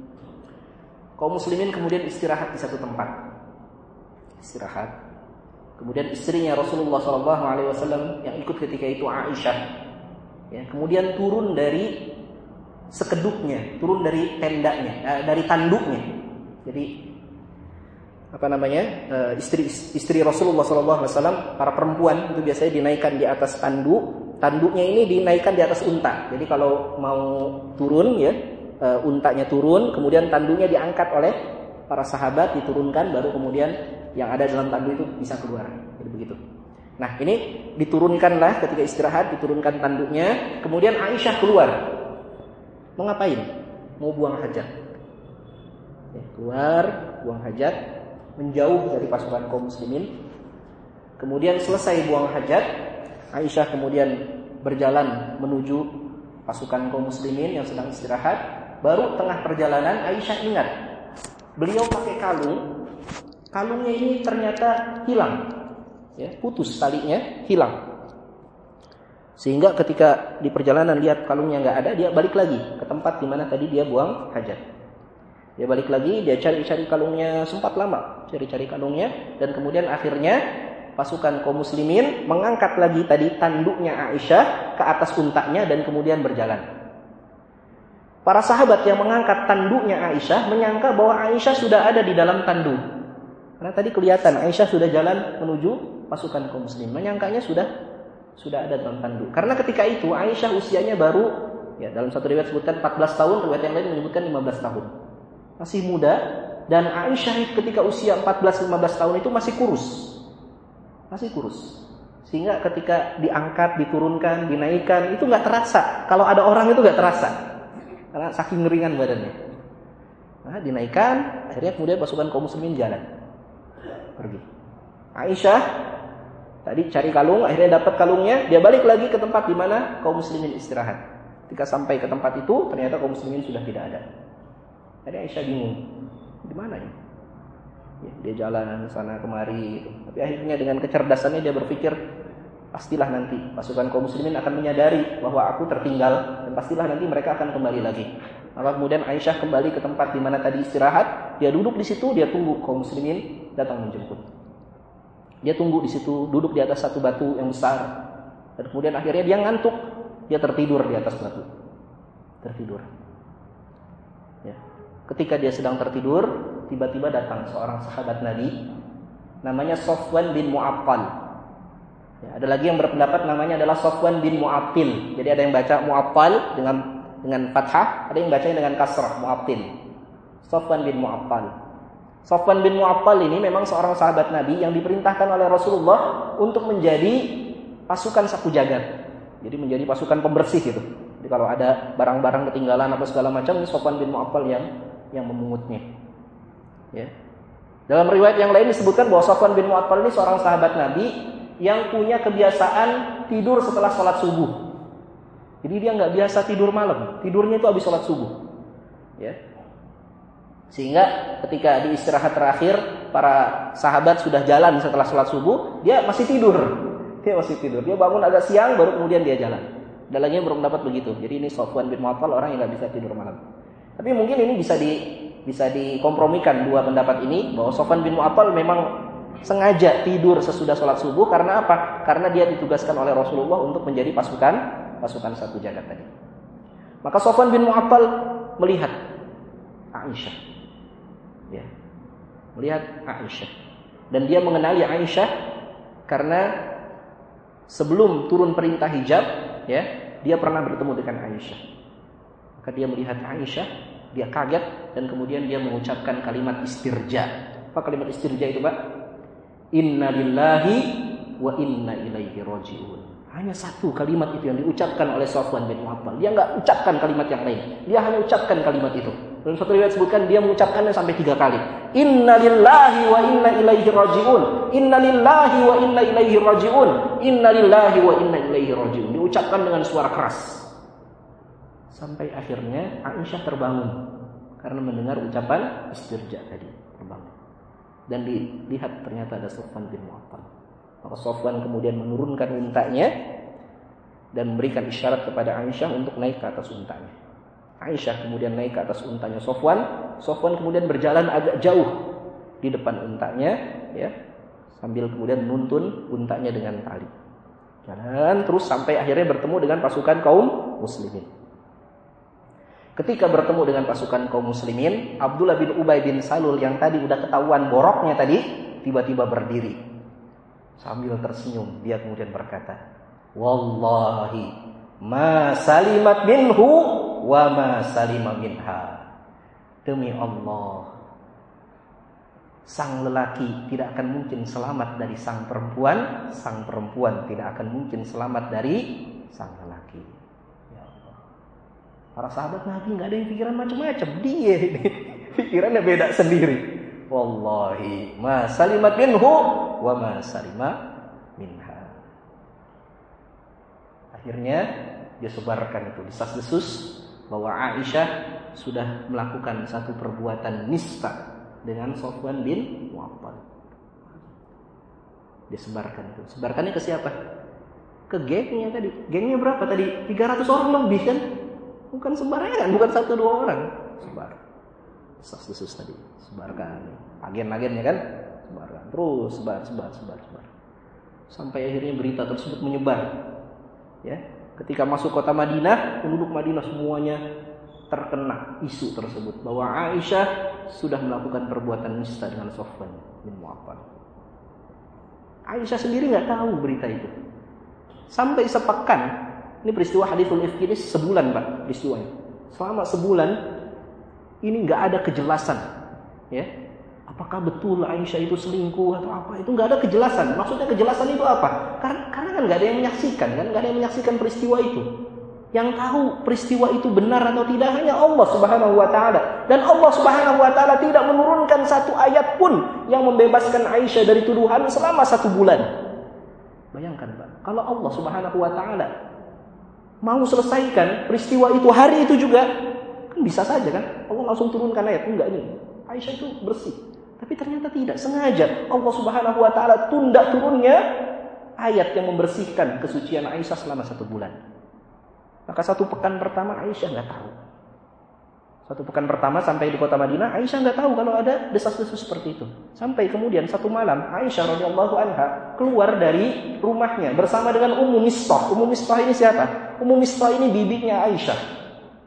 kaum muslimin kemudian istirahat di satu tempat. Istirahat. Kemudian istrinya Rasulullah shallallahu alaihi wasallam yang ikut ketika itu Aisyah, ya, kemudian turun dari sekedupnya, turun dari tendanya, eh, dari tanduknya. Jadi apa namanya eh, istri istri Rasulullah shallallahu alaihi wasallam, para perempuan itu biasanya dinaikkan di atas tanduk, tanduknya ini dinaikkan di atas unta. Jadi kalau mau turun ya, eh, untanya turun, kemudian tanduknya diangkat oleh para sahabat, diturunkan, baru kemudian yang ada dalam tanduk itu bisa keluar. Jadi begitu. Nah, ini diturunkanlah ketika istirahat, diturunkan tanduknya, kemudian Aisyah keluar. Mau ngapain? Mau buang hajat. Ya, keluar, buang hajat, menjauh dari pasukan kaum muslimin. Kemudian selesai buang hajat, Aisyah kemudian berjalan menuju pasukan kaum muslimin yang sedang istirahat. Baru tengah perjalanan Aisyah ingat, beliau pakai kalung. Kalungnya ini ternyata hilang, ya, putus talinya, hilang. Sehingga ketika di perjalanan lihat kalungnya nggak ada, dia balik lagi ke tempat di mana tadi dia buang hajat. Dia balik lagi, dia cari-cari kalungnya, sempat lama cari-cari kalungnya, dan kemudian akhirnya pasukan kaum muslimin mengangkat lagi tadi tanduknya Aisyah ke atas untanya dan kemudian berjalan. Para sahabat yang mengangkat tanduknya Aisyah menyangka bahwa Aisyah sudah ada di dalam tanduk. Karena tadi kelihatan Aisyah sudah jalan menuju pasukan kaum muslim. Menyangkanya sudah sudah ada dalam tanduk. Karena ketika itu Aisyah usianya baru, ya dalam satu riwayat sebutkan empat belas tahun, riwayat yang lain menyebutkan lima belas tahun. Masih muda, dan Aisyah ketika usia empat belas lima belas tahun itu masih kurus. Masih kurus. Sehingga ketika diangkat, diturunkan, dinaikkan, itu nggak terasa. Kalau ada orang itu nggak terasa. Karena saking ringan badannya. Nah, dinaikkan, akhirnya kemudian pasukan kaum muslimin jalan. Pergi. Aisyah tadi cari kalung, akhirnya dapat kalungnya, dia balik lagi ke tempat di mana kaum muslimin istirahat. Ketika sampai ke tempat itu, ternyata kaum muslimin sudah tidak ada. Jadi Aisyah bingung, di mana ini? Ya, dia jalan sana kemari, gitu. Tapi akhirnya dengan kecerdasannya dia berpikir, pastilah nanti pasukan kaum muslimin akan menyadari bahwa aku tertinggal, dan pastilah nanti mereka akan kembali lagi. Maka kemudian Aisyah kembali ke tempat di mana tadi istirahat, dia duduk di situ, dia tunggu kaum muslimin datang menjemput. Dia tunggu di situ, duduk di atas satu batu yang besar. Dan kemudian akhirnya dia ngantuk, dia tertidur di atas batu. Tertidur. Ya. Ketika dia sedang tertidur, tiba-tiba datang seorang sahabat Nabi, namanya Safwan bin Mu'attal. Ya, ada lagi yang berpendapat namanya adalah Safwan bin Mu'attil. Jadi ada yang baca Mu'attal dengan dengan fathah, ada yang bacanya dengan kasrah, Mu'attil. Safwan bin Mu'attal. Safwan bin Mu'attal ini memang seorang sahabat Nabi yang diperintahkan oleh Rasulullah untuk menjadi pasukan sapu jagat. Jadi menjadi pasukan pembersih gitu. Jadi kalau ada barang-barang ketinggalan apa segala macam, ini Safwan bin Mu'attal yang yang memungutnya. Ya. Dalam riwayat yang lain disebutkan bahwa Safwan bin Mu'attal ini seorang sahabat Nabi yang punya kebiasaan tidur setelah sholat subuh. Jadi dia nggak biasa tidur malam, tidurnya itu habis sholat subuh. Ya. Sehingga ketika di istirahat terakhir, para sahabat sudah jalan setelah sholat subuh, dia masih tidur. Dia masih tidur. Dia bangun agak siang, baru kemudian dia jalan. Dalangnya belum dapat begitu. Jadi ini Safwan bin Mu'attal, orang yang nggak bisa tidur malam. Tapi mungkin ini bisa di bisa dikompromikan dua pendapat ini, bahwa Safwan bin Mu'attal memang sengaja tidur sesudah sholat subuh. Karena apa? Karena dia ditugaskan oleh Rasulullah untuk menjadi pasukan pasukan satu jagat tadi. Maka Safwan bin Mu'attal melihat Aisyah, ya, melihat Aisyah, dan dia mengenali Aisyah karena sebelum turun perintah hijab, ya, dia pernah bertemu dengan Aisyah. Maka dia melihat Aisyah, dia kaget, dan kemudian dia mengucapkan kalimat istirja. Apa kalimat istirja itu, Pak? Inna lillahi wa inna ilaihi raji'un. Hanya satu kalimat itu yang diucapkan oleh Safwan bin Mu'attal. Dia enggak ucapkan kalimat yang lain. Dia hanya ucapkan kalimat itu. Dalam satu riwayat sebutkan dia mengucapkannya sampai tiga kali. Inna lillahi wa inna ilaihi raji'un. Inna lillahi wa inna ilaihi raji'un. Inna lillahi wa inna ilaihi raji'un. Diucapkan dengan suara keras. Sampai akhirnya Aisyah terbangun karena mendengar ucapan istirja tadi. Terbangun. Dan dilihat ternyata ada Safwan bin Mu'attal. Maka Safwan kemudian menurunkan untanya dan memberikan isyarat kepada Aisyah untuk naik ke atas untanya. Aisyah kemudian naik ke atas untanya Safwan. Safwan kemudian berjalan agak jauh di depan untanya, ya, sambil kemudian menuntun untanya dengan tali. Jalan terus sampai akhirnya bertemu dengan pasukan kaum muslimin. Ketika bertemu dengan pasukan kaum muslimin, Abdullah bin Ubay bin Salul yang tadi udah ketahuan boroknya tadi, tiba-tiba berdiri. Sambil tersenyum, dia kemudian berkata, Wallahi ma salimat minhu wa ma salima minha. Demi Allah, sang lelaki tidak akan mungkin selamat dari sang perempuan, sang perempuan tidak akan mungkin selamat dari sang lelaki. Ya Allah. Para sahabat Nabi nggak ada yang pikiran macam-macam, dia ini pikirannya beda sendiri. Wallahi ma salimat minhu wa ma salima minha. Akhirnya dia sebarkan itu desas-desus bahwa Aisyah sudah melakukan satu perbuatan nista dengan Safwan bin Mu'attal. Dia sebarkan itu. Sebarkannya ke siapa? Ke gengnya tadi. Gengnya berapa tadi? tiga ratus orang lebih kan? Bukan sembarangan, bukan satu dua orang. Sebar. Desas-desus tadi. Sebarkan. Agen-agennya kan? Sebarkan. Terus sebar, sebar, sebar, sebar. Sampai akhirnya berita tersebut menyebar. Ya, ketika masuk kota Madinah, penduduk Madinah semuanya terkena isu tersebut bahwa Aisyah sudah melakukan perbuatan nista dengan Safwan bin Mu'attal. Aisyah sendiri nggak tahu berita itu. Sampai sepekan, ini peristiwa hadithul ifk ini sebulan Pak peristiwanya. Selama sebulan ini nggak ada kejelasan, ya. Apakah betul Aisyah itu selingkuh atau apa? Itu nggak ada kejelasan. Maksudnya kejelasan itu apa? Karena, karena kan nggak ada yang menyaksikan, kan nggak ada yang menyaksikan peristiwa itu. Yang tahu peristiwa itu benar atau tidak hanya Allah Subhanahu Wa Taala. Dan Allah Subhanahu Wa Taala tidak menurunkan satu ayat pun yang membebaskan Aisyah dari tuduhan selama satu bulan. Bayangkan Pak, kalau Allah Subhanahu Wa Taala mau selesaikan peristiwa itu hari itu juga, kan bisa saja kan? Allah langsung turunkan ayat, enggak ini Aisyah itu bersih. Tapi ternyata tidak, sengaja Allah Subhanahu Wa Taala tunda turunnya ayat yang membersihkan kesucian Aisyah selama satu bulan. Maka satu pekan pertama Aisyah nggak tahu. Satu pekan pertama sampai di kota Madinah, Aisyah nggak tahu kalau ada desas-desus seperti itu. Sampai kemudian satu malam Aisyah radhiyallahu anha keluar dari rumahnya bersama dengan Ummu Mistah. Ummu Mistah ini siapa? Ummu Mistah ini bibinya Aisyah.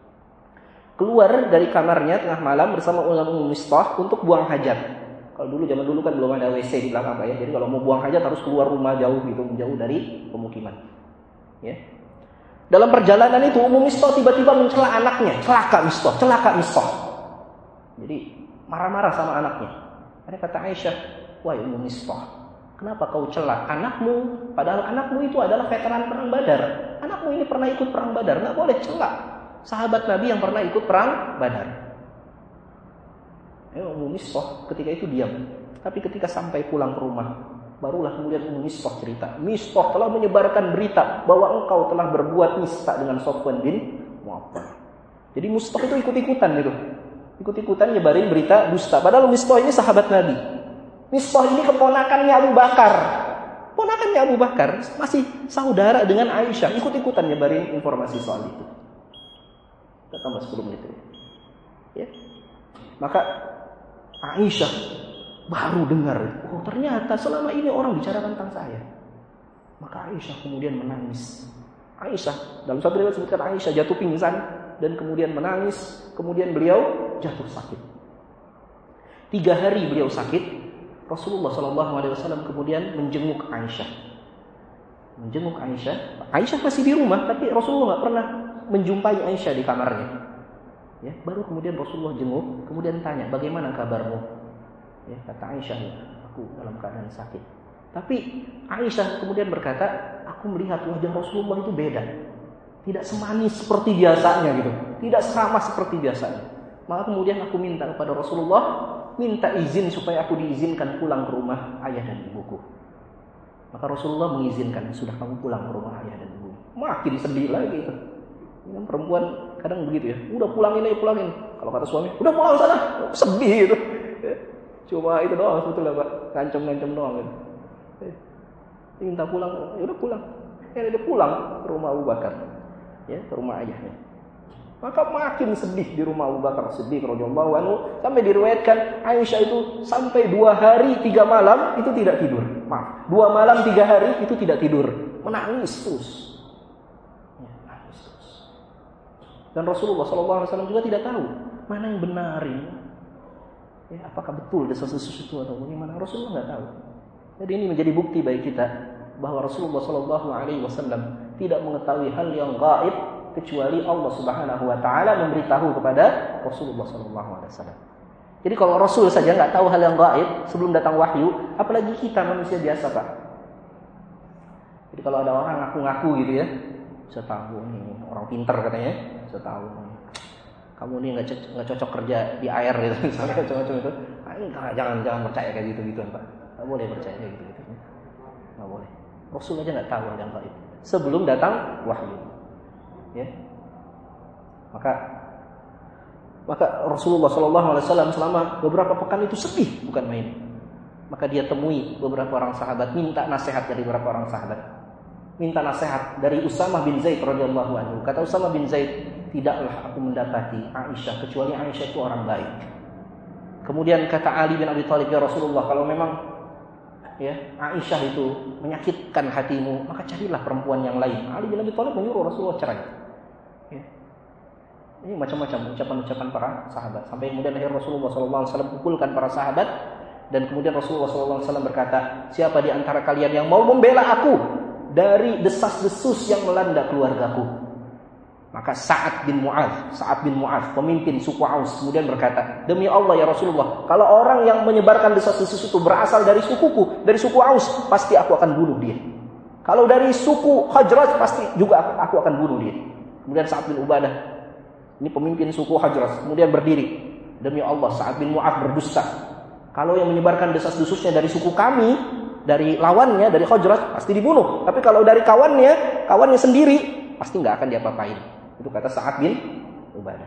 Keluar dari kamarnya tengah malam bersama Ummu Mistah untuk buang hajat. Kalau dulu zaman dulu kan belum ada W C di belakang Pak ya. Jadi kalau mau buang hajat harus keluar rumah jauh gitu, jauh dari pemukiman. Ya. Dalam perjalanan itu Ummu Mistah tiba-tiba mencela anaknya, celaka Mistah, celaka Mistah. Jadi marah-marah sama anaknya. Ada kata Aisyah, "Wahai Ummu Mistah, kenapa kau cela anakmu? Padahal anakmu itu adalah veteran perang Badar. Anakmu ini pernah ikut perang Badar, enggak boleh cela sahabat Nabi yang pernah ikut perang Badar." Ummu Mistah ketika itu diam. Tapi ketika sampai pulang ke rumah, barulah kemudian Ummu Mistah cerita. Mistah telah menyebarkan berita bahwa engkau telah berbuat nista dengan Safwan bin Mu'attal. Jadi Mistah itu ikut-ikutan gitu. Ikut-ikutan nyebarin berita dusta. Padahal Mistah ini sahabat Nabi. Mistah ini keponakannya Abu Bakar. Ponakannya Abu Bakar, masih saudara dengan Aisyah, ikut-ikutan nyebarin informasi soal itu. Kita tambah sepuluh menit. Ya. Maka Aisyah baru dengar, oh ternyata selama ini orang bicarakan tentang saya. Maka Aisyah kemudian menangis. Aisyah, dalam satu riwayat disebutkan Aisyah jatuh pingsan dan kemudian menangis, kemudian beliau jatuh sakit. Tiga hari beliau sakit. Rasulullah shallallahu alaihi wasallam kemudian menjenguk Aisyah. Menjenguk Aisyah. Aisyah masih di rumah, tapi Rasulullah nggak pernah menjumpai Aisyah di kamarnya. Ya, baru kemudian Rasulullah jenguk, kemudian tanya, bagaimana kabarmu? Ya, kata Aisyah, aku dalam keadaan sakit. Tapi Aisyah kemudian berkata, aku melihat wajah Rasulullah itu beda. Tidak semanis seperti biasanya gitu. Tidak sama seperti biasanya. Maka kemudian aku minta kepada Rasulullah, minta izin supaya aku diizinkan pulang ke rumah ayah dan ibuku. Maka Rasulullah mengizinkan, sudah kamu pulang ke rumah ayah dan ibu. Makin sedih lagi itu. Ini perempuan kadang begitu ya. Udah pulangin aja, pulangin. Kalau kata suami, udah pulang sana. Sedih itu. Cuma itu doang sebetulnya Pak. Ngancem-ngancem doang gitu. Minta pulang, ya udah pulang. Ya dia pulang ke rumah Abu Bakar. Ya, ke rumah ayahnya. Maka makin sedih di rumah Abu Bakar Siddiq radhiyallahu anhu, sampai diriwayatkan Aisyah itu sampai dua hari tiga malam itu tidak tidur. Maaf, dua malam tiga hari itu tidak tidur, menangis terus. Ya, menangis terus. Dan Rasulullah shallallahu alaihi wasallam juga tidak tahu mana yang benar ini. Ya, apakah betul desas-desus itu atau bagaimana? Rasulullah nggak tahu. Jadi ini menjadi bukti bagi kita bahwa Rasulullah shallallahu alaihi wasallam tidak mengetahui hal yang gaib kecuali Allah Subhanahu wa taala memberitahu kepada Rasulullah sallallahu alaihi wasallam. Jadi kalau Rasul saja enggak tahu hal yang gaib sebelum datang wahyu, apalagi kita manusia biasa, Pak. Jadi kalau ada orang ngaku-ngaku gitu ya, saya tahu nih orang pintar katanya, saya tahu nih. Kamu nih enggak cocok, enggak cocok kerja di air gitu misalnya macam-macam itu. Ah, jangan jangan percaya kayak gitu-gituan, Pak. Enggak boleh percaya kayak gitu-gitu. Enggak boleh. Rasul aja enggak tahu hal yang gaib sebelum datang wahyu. Ya, maka maka Rasulullah shallallahu alaihi wasallam selama beberapa pekan itu sedih bukan main. Maka dia temui beberapa orang sahabat, minta nasihat dari beberapa orang sahabat, minta nasihat dari Usamah bin Zaid radhiyallahu anhu. Kata Usamah bin Zaid, tidaklah aku mendapati Aisyah kecuali Aisyah itu orang baik. Kemudian kata Ali bin Abi Thalib, ya Rasulullah, kalau memang ya Aisyah itu menyakitkan hatimu, maka carilah perempuan yang lain. Ali bin Abi Thalib menyuruh Rasulullah cerai. Ya. Ini macam-macam ucapan-ucapan para sahabat. Sampai kemudian akhirnya Rasulullah shallallahu alaihi wasallam kumpulkan para sahabat, dan kemudian Rasulullah shallallahu alaihi wasallam berkata, siapa di antara kalian yang mau membela aku dari desas-desus yang melanda keluargaku? Maka Sa'ad bin Mu'adz, Sa'ad bin Mu'adz, pemimpin suku Aus, kemudian berkata, demi Allah ya Rasulullah, kalau orang yang menyebarkan desas-desus itu berasal dari sukuku, dari suku Aus, pasti aku akan bunuh dia. Kalau dari suku Khazraj, pasti juga aku, aku akan bunuh dia. Kemudian Sa'ad bin Ubadah, ini pemimpin suku Khazraj, kemudian berdiri, demi Allah Sa'ad bin Mu'adz berdusta. Kalau yang menyebarkan desas-desusnya dari suku kami, dari lawannya, dari Khazraj, pasti dibunuh. Tapi kalau dari kawannya, kawannya sendiri, pasti nggak akan diapa-apain. Itu kata Sa'ad bin Ubadah.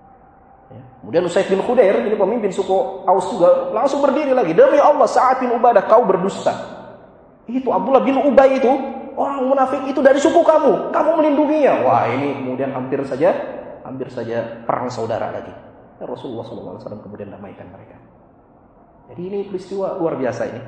Ya. Kemudian Usaid bin Khudair, ini pemimpin suku Aus juga, langsung berdiri lagi, demi Allah Sa'ad bin Ubadah, kau berdusta. Itu Abdullah bin Ubay itu, orang munafik itu dari suku kamu, kamu melindunginya. Wah, ini kemudian hampir saja, hampir saja perang saudara lagi. Dan Rasulullah shallallahu alaihi wasallam kemudian damaikan mereka. Jadi ini peristiwa luar biasa ini.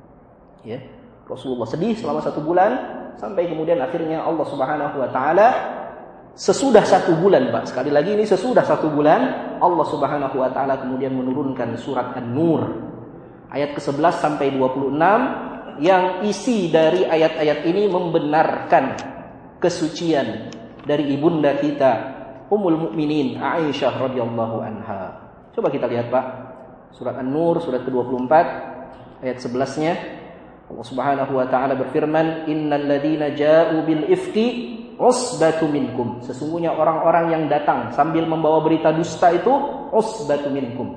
Ya, Rasulullah sedih selama satu bulan, sampai kemudian akhirnya Allah Subhanahu Wa Taala sesudah satu bulan, Pak. Sekali lagi ini sesudah satu bulan, Allah Subhanahu Wa Taala kemudian menurunkan surat An-Nur ayat ke sebelas sampai dua puluh enam. Yang isi dari ayat-ayat ini membenarkan kesucian dari ibunda kita Ummul Mukminin Aisyah radhiyallahu anha. Coba kita lihat, Pak. Surat An-Nur surat ke dua puluh empat ayat sebelas-nya. Allah Subhanahu wa taala berfirman, "Innal ladzina ja'u bil ifki usbatu minkum." Sesungguhnya orang-orang yang datang sambil membawa berita dusta itu usbatu minkum,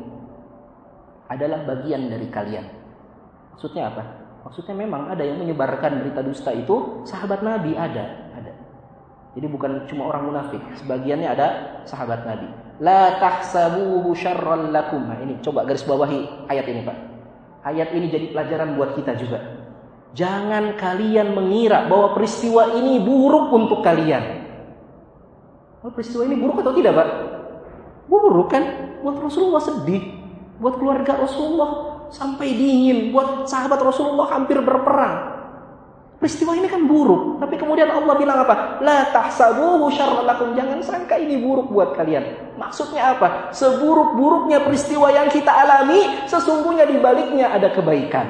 adalah bagian dari kalian. Maksudnya apa? Maksudnya memang ada yang menyebarkan berita dusta itu, sahabat Nabi ada, ada. Jadi bukan cuma orang munafik, sebagiannya ada sahabat Nabi. La tahsabuhu syarran lakum. Nah, ini coba garis bawahi ayat ini, Pak. Ayat ini jadi pelajaran buat kita juga. Jangan kalian mengira bahwa peristiwa ini buruk untuk kalian. Oh, peristiwa ini buruk atau tidak, Pak? Buruk kan? Buat Rasulullah sedih, buat keluarga Rasulullah sampai dingin, buat sahabat Rasulullah hampir berperang. Peristiwa ini kan buruk, tapi kemudian Allah bilang apa? La tahsabuhu syarran lakum. Jangan sangka ini buruk buat kalian. Maksudnya apa? Seburuk-buruknya peristiwa yang kita alami, sesungguhnya di baliknya ada kebaikan.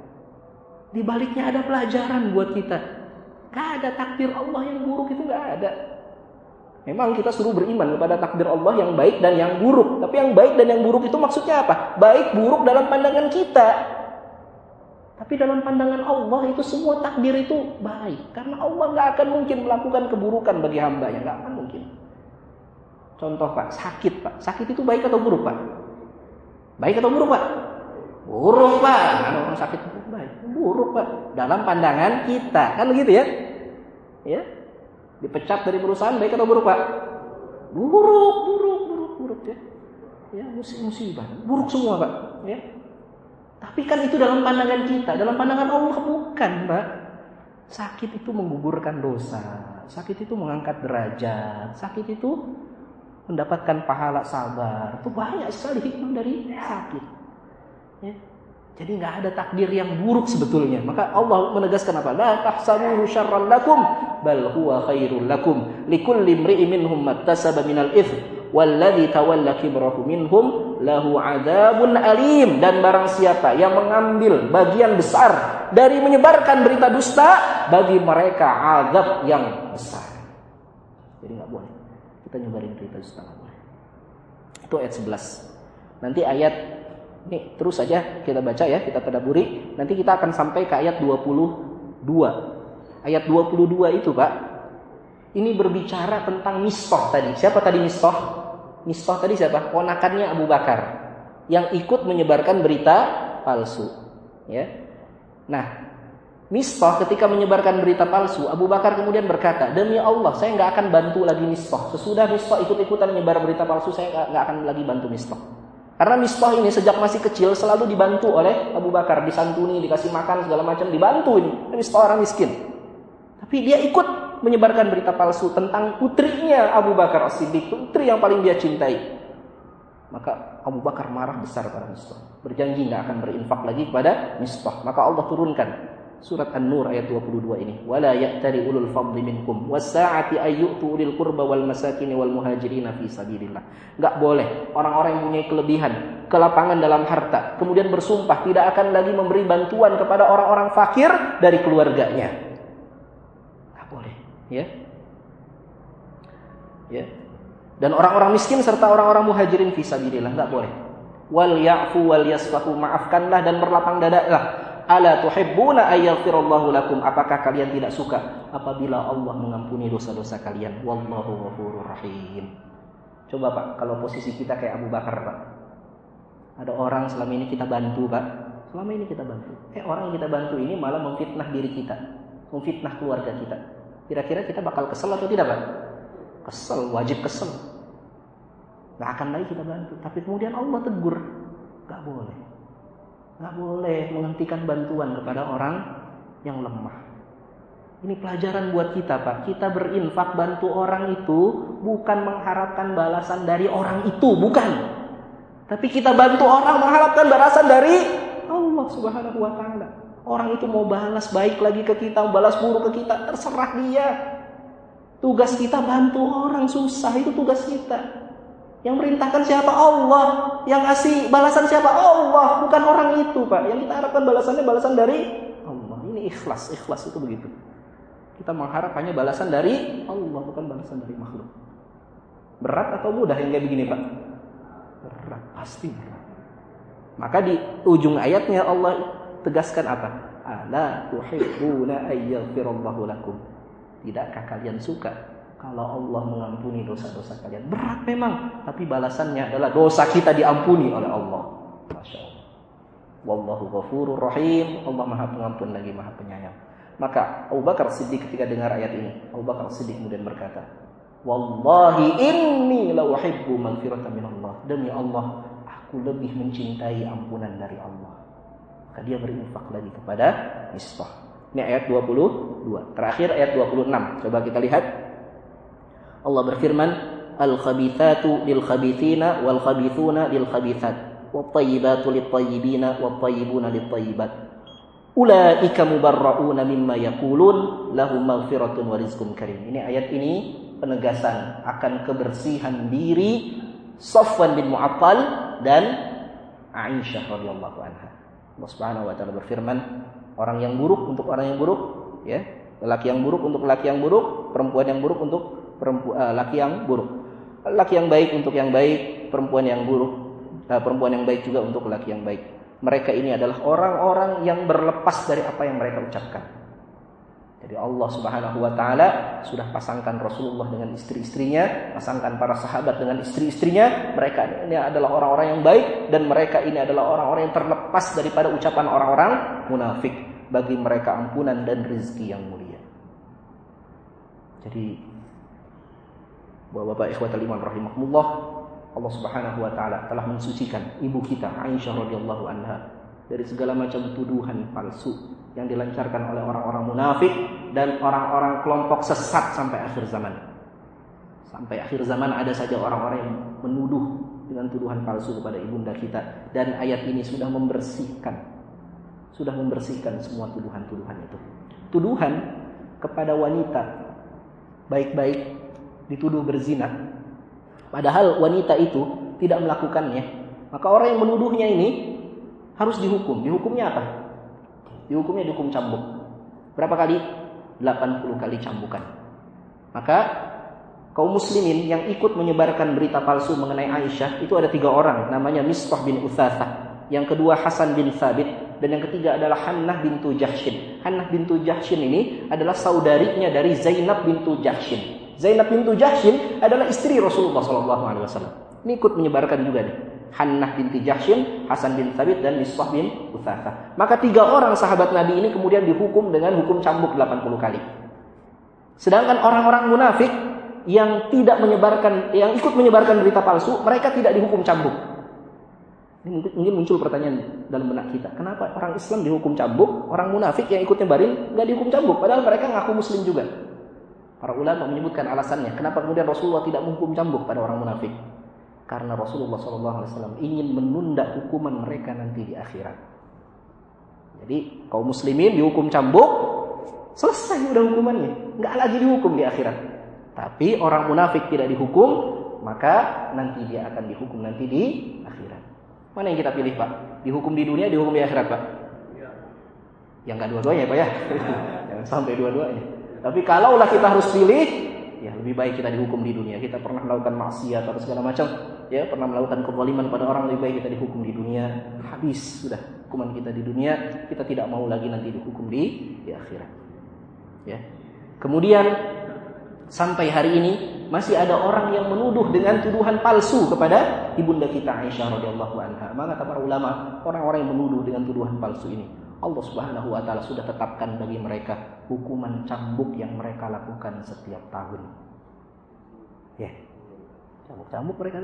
Di baliknya ada pelajaran buat kita. Gak ada takdir Allah yang buruk, itu gak ada. Memang kita suruh beriman kepada takdir Allah yang baik dan yang buruk. Tapi yang baik dan yang buruk itu maksudnya apa? Baik buruk dalam pandangan kita. Tapi dalam pandangan Allah itu semua takdir itu baik. Karena Allah gak akan mungkin melakukan keburukan bagi hambanya. Gak akan mungkin. Contoh, Pak, sakit, Pak. Sakit itu baik atau buruk, Pak? Baik atau buruk, Pak? Buruk, Pak. Ada orang sakit itu baik. Buruk, Pak. Dalam pandangan kita. Kan begitu ya? Ya. Dipecat dari perusahaan baik atau buruk, Pak? Buruk, buruk, buruk, buruk ya. Ya, musibah. Buruk semua, Pak, ya. Tapi kan itu dalam pandangan kita, dalam pandangan Allah bukan, Pak. Sakit itu menggugurkan dosa, sakit itu mengangkat derajat, sakit itu mendapatkan pahala sabar. Itu banyak sekali hikmah dari sakit. Ya. Jadi nggak ada takdir yang buruk sebetulnya. Maka Allah menegaskan apa? La tahsabuhu syarran lakum bal huwa khairul lakum likulli imri'in minhum mattasaba minal itsm walladzi tawalla kibrahu minhum lahu adzabun alim. Dan barang siapa yang mengambil bagian besar dari menyebarkan berita dusta, bagi mereka azab yang besar. Jadi nggak boleh kita nyebarin berita dusta, nggak boleh. Itu ayat sebelas. Nanti ayat ini terus saja kita baca ya, kita tadaburi. Nanti kita akan sampai ke ayat dua puluh dua. Ayat dua puluh dua itu, Pak, ini berbicara tentang Mistah tadi. Siapa tadi Mistah? Mistah tadi siapa? Ponakannya Abu Bakar yang ikut menyebarkan berita palsu. Ya. Nah, Mistah ketika menyebarkan berita palsu, Abu Bakar kemudian berkata, demi Allah, saya nggak akan bantu lagi Mistah. Sesudah Mistah ikut-ikutan menyebar berita palsu, saya nggak akan lagi bantu Mistah. Karena Mistah ini sejak masih kecil selalu dibantu oleh Abu Bakar, disantuni, dikasih makan segala macam, dibantu ini. Mistah orang miskin. Tapi dia ikut menyebarkan berita palsu tentang putrinya Abu Bakar As-Siddiq, putri yang paling dia cintai. Maka Abu Bakar marah besar pada Mistah, berjanji tidak akan berinfak lagi kepada Mistah. Maka Allah turunkan surat An-Nur ayat dua puluh dua ini, wala ya'tali ulul fadli minkum was-sa'ati ayyutu ulil qurba wal masakin wal muhajirin fi sabilillah. Enggak boleh orang-orang yang punya kelebihan, kelapangan dalam harta, kemudian bersumpah tidak akan lagi memberi bantuan kepada orang-orang fakir dari keluarganya. Enggak boleh, ya. Ya. Dan orang-orang miskin serta orang-orang muhajirin fi sabilillah enggak boleh. Wal ya'fu wal yasfahu, maafkanlah dan berlapang dadalah. Ala tuhibbuna ayyaghfirallahu lakum, apakah kalian tidak suka apabila Allah mengampuni dosa-dosa kalian? Wallahu ghafurur rahim. Coba, Pak, kalau posisi kita kayak Abu Bakar, Pak. Ada orang selama ini kita bantu, Pak. Selama ini kita bantu. Eh, orang yang kita bantu ini malah memfitnah diri kita, memfitnah keluarga kita. Kira-kira kita bakal kesel atau tidak, Pak? Kesel, wajib kesel. Gak akan lagi kita bantu. Tapi kemudian Allah tegur, gak boleh. Nggak boleh menghentikan bantuan kepada orang yang lemah. Ini pelajaran buat kita, Pak. Kita berinfak bantu orang itu bukan mengharapkan balasan dari orang itu, bukan. Tapi kita bantu orang mengharapkan balasan dari Allah Subhanahu wa taala. Orang itu mau balas baik lagi ke kita, balas buruk ke kita, terserah dia. Tugas kita bantu orang susah, itu tugas kita. Yang merintahkan siapa? Allah. Yang kasih balasan siapa? Allah. Bukan orang itu, Pak. Yang kita harapkan balasannya balasan dari Allah. Ini ikhlas. Ikhlas itu begitu. Kita mengharap hanya balasan dari Allah, bukan balasan dari makhluk. Berat atau mudah yang kayak begini, Pak? Berat. Pasti berat. Maka di ujung ayatnya Allah tegaskan apa? Ala tuhibbuna ayyaghfirallahu lakum. Tidakkah kalian suka kalau Allah mengampuni dosa-dosa kalian? Berat memang, tapi balasannya adalah dosa kita diampuni oleh Allah. Masya Allah. Wallahu ghafurur rahim. Allah Maha Pengampun lagi Maha Penyayang. Maka Abu Bakar Siddiq ketika dengar ayat ini, Abu Bakar Siddiq kemudian berkata, "Wallahi inni la uhibbu maghfiratan min Allah." Demi Allah, aku lebih mencintai ampunan dari Allah. Maka dia berinfak lagi kepada Mistah. Ini ayat dua puluh dua. Terakhir ayat dua puluh enam. Coba kita lihat. Allah berfirman, "Al-khabithatu lil-khabithina wal-khabithuna lil-khabithat, wat-tayyibatu lit-tayyibina wat-tayyibuna lit-tayyibat. Ulaika mubarra'una mimma yaqulun lahum maghfiratun wa rizqun karim." Ini ayat ini penegasan akan kebersihan diri Safwan bin Mu'attal dan Aisyah radhiyallahu anha. Allah Subhanahu wa taala berfirman, orang yang buruk untuk orang yang buruk, ya. Lelaki yang buruk untuk lelaki yang buruk, perempuan yang buruk untuk perempuan uh, laki yang buruk. Laki yang baik untuk yang baik, perempuan yang buruk, uh, perempuan yang baik juga untuk laki yang baik. Mereka ini adalah orang-orang yang berlepas dari apa yang mereka ucapkan. Jadi Allah Subhanahu wa taala sudah pasangkan Rasulullah dengan istri-istrinya, pasangkan para sahabat dengan istri-istrinya. Mereka ini adalah orang-orang yang baik dan mereka ini adalah orang-orang yang terlepas daripada ucapan orang-orang munafik. Bagi mereka ampunan dan rezeki yang mulia. Jadi Bapak-bapak ikhwatal iman rahimakumullah, Allah Subhanahu wa taala telah mensucikan ibu kita Aisyah radhiyallahu anha dari segala macam tuduhan palsu yang dilancarkan oleh orang-orang munafik dan orang-orang kelompok sesat sampai akhir zaman. Sampai akhir zaman ada saja orang-orang yang menuduh dengan tuduhan palsu kepada ibunda kita, dan ayat ini sudah membersihkan sudah membersihkan semua tuduhan-tuduhan itu. Tuduhan kepada wanita baik-baik dituduh berzina, padahal wanita itu tidak melakukannya, maka orang yang menuduhnya ini harus dihukum. Dihukumnya apa? Dihukumnya dihukum cambuk. Berapa kali? delapan puluh kali cambukan. Maka kaum muslimin yang ikut menyebarkan berita palsu mengenai Aisyah itu ada tiga orang, namanya Mistah bin Utsatsah, yang kedua Hasan bin Thabit, dan yang ketiga adalah Hannah bintu Jahshin. Hannah bintu Jahshin ini adalah saudarinya dari Zainab bintu Jahshin. Zainab bintu Jahshin adalah istri Rasulullah shallallahu alaihi wasallam. Ini ikut menyebarkan juga nih. Hannah binti Jahshin, Hasan bin Thabit, dan Mistah bin Utsatsah. Maka tiga orang sahabat Nabi ini kemudian dihukum dengan hukum cambuk delapan puluh kali. Sedangkan orang-orang munafik yang tidak menyebarkan, yang ikut menyebarkan berita palsu, mereka tidak dihukum cambuk. Ini mungkin muncul pertanyaan dalam benak kita, kenapa orang Islam dihukum cambuk, orang munafik yang ikut nyebarin nggak dihukum cambuk, padahal mereka ngaku muslim juga. Para ulama menyebutkan alasannya, kenapa kemudian Rasulullah tidak menghukum cambuk pada orang munafik? Karena Rasulullah shallallahu alaihi wasallam ingin menunda hukuman mereka nanti di akhirat. Jadi kaum muslimin dihukum cambuk, selesai udah hukumannya, nggak lagi dihukum di akhirat. Tapi orang munafik tidak dihukum, maka nanti dia akan dihukum nanti di akhirat. Mana yang kita pilih, Pak? Dihukum di dunia, dihukum di akhirat, Pak? Yang nggak dua-duanya, Pak ya? Jangan sampai dua-duanya. Tapi kalaulah kita harus pilih, ya lebih baik kita dihukum di dunia. Kita pernah melakukan maksiat atau segala macam, ya pernah melakukan kezaliman pada orang, lebih baik kita dihukum di dunia. Habis sudah hukuman kita di dunia, kita tidak mau lagi nanti dihukum di di akhirat. Ya. Kemudian sampai hari ini masih ada orang yang menuduh dengan tuduhan palsu kepada ibunda kita Aisyah radhiyallahu anha. Maka kata para ulama, orang-orang yang menuduh dengan tuduhan palsu ini, Allah Subhanahu wa taala sudah tetapkan bagi mereka hukuman cambuk yang mereka lakukan setiap tahun. Ya. Cambuk-cambuk mereka.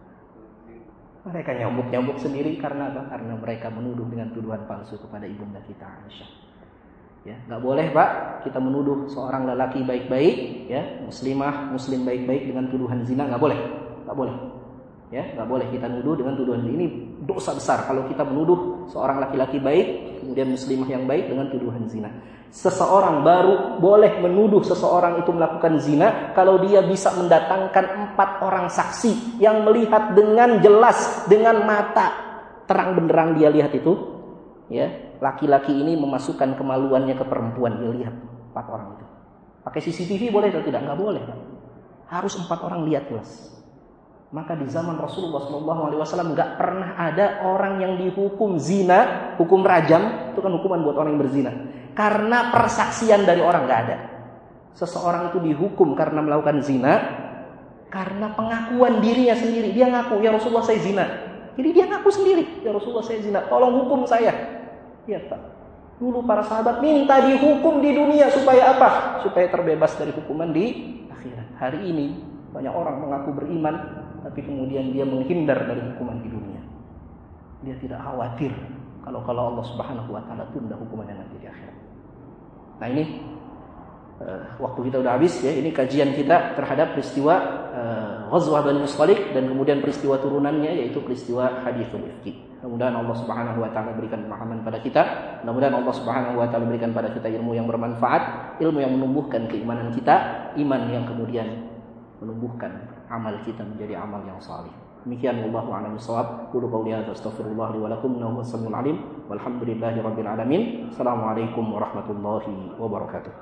Mereka nyambuk-nyambuk sendiri karena apa? Karena mereka menuduh dengan tuduhan palsu kepada ibunda kita Aisyah. Ya, enggak boleh, Pak, kita menuduh seorang lelaki baik-baik, ya, muslimah, muslim baik-baik dengan tuduhan zina, enggak boleh. Enggak boleh. Ya, enggak boleh kita nuduh dengan tuduhan zina. Ini dosa besar kalau kita menuduh seorang laki-laki baik kemudian muslimah yang baik dengan tuduhan zina. Seseorang baru boleh menuduh seseorang itu melakukan zina kalau dia bisa mendatangkan empat orang saksi yang melihat dengan jelas, dengan mata terang benderang dia lihat itu, ya, laki-laki ini memasukkan kemaluannya ke perempuan, dia lihat empat orang itu. Pakai C C T V boleh atau tidak? Enggak boleh. Harus empat orang lihat jelas. Maka di zaman Rasulullah shallallahu alaihi wasallam nggak pernah ada orang yang dihukum zina, hukum rajam, itu kan hukuman buat orang yang berzina, karena persaksian dari orang, nggak ada. Seseorang itu dihukum karena melakukan zina karena pengakuan dirinya sendiri. Dia ngaku, ya Rasulullah saya zina. Jadi dia ngaku sendiri, ya Rasulullah saya zina, tolong hukum saya. Ya Pak. Dulu para sahabat minta dihukum di dunia supaya apa? Supaya terbebas dari hukuman di akhirat. Hari ini banyak orang mengaku beriman, tapi kemudian dia menghindar dari hukuman di dunia. Dia tidak khawatir kalau kalau Allah Subhanahu wa taala tunda hukumannya nanti di akhirat. Nah ini uh, waktu kita udah habis ya. Ini kajian kita terhadap peristiwa uh, Ghazwah Bani Mustaliq dan kemudian peristiwa turunannya yaitu peristiwa Hadithul Ifki. Mudah-mudahan Allah Subhanahu wa taala berikan pemahaman pada kita. Mudah-mudahan Allah Subhanahu wa taala berikan pada kita ilmu yang bermanfaat, ilmu yang menumbuhkan keimanan kita, iman yang kemudian menumbuhkan amal kita menjadi amal yang saleh. Demikian wallahu a'lam bishawab. Qul qouli hadza astaghfirullah li wa lakum innahu was-sami'ul 'alim. Walhamdulillahirabbil alamin. Assalamualaikum warahmatullahi wabarakatuh.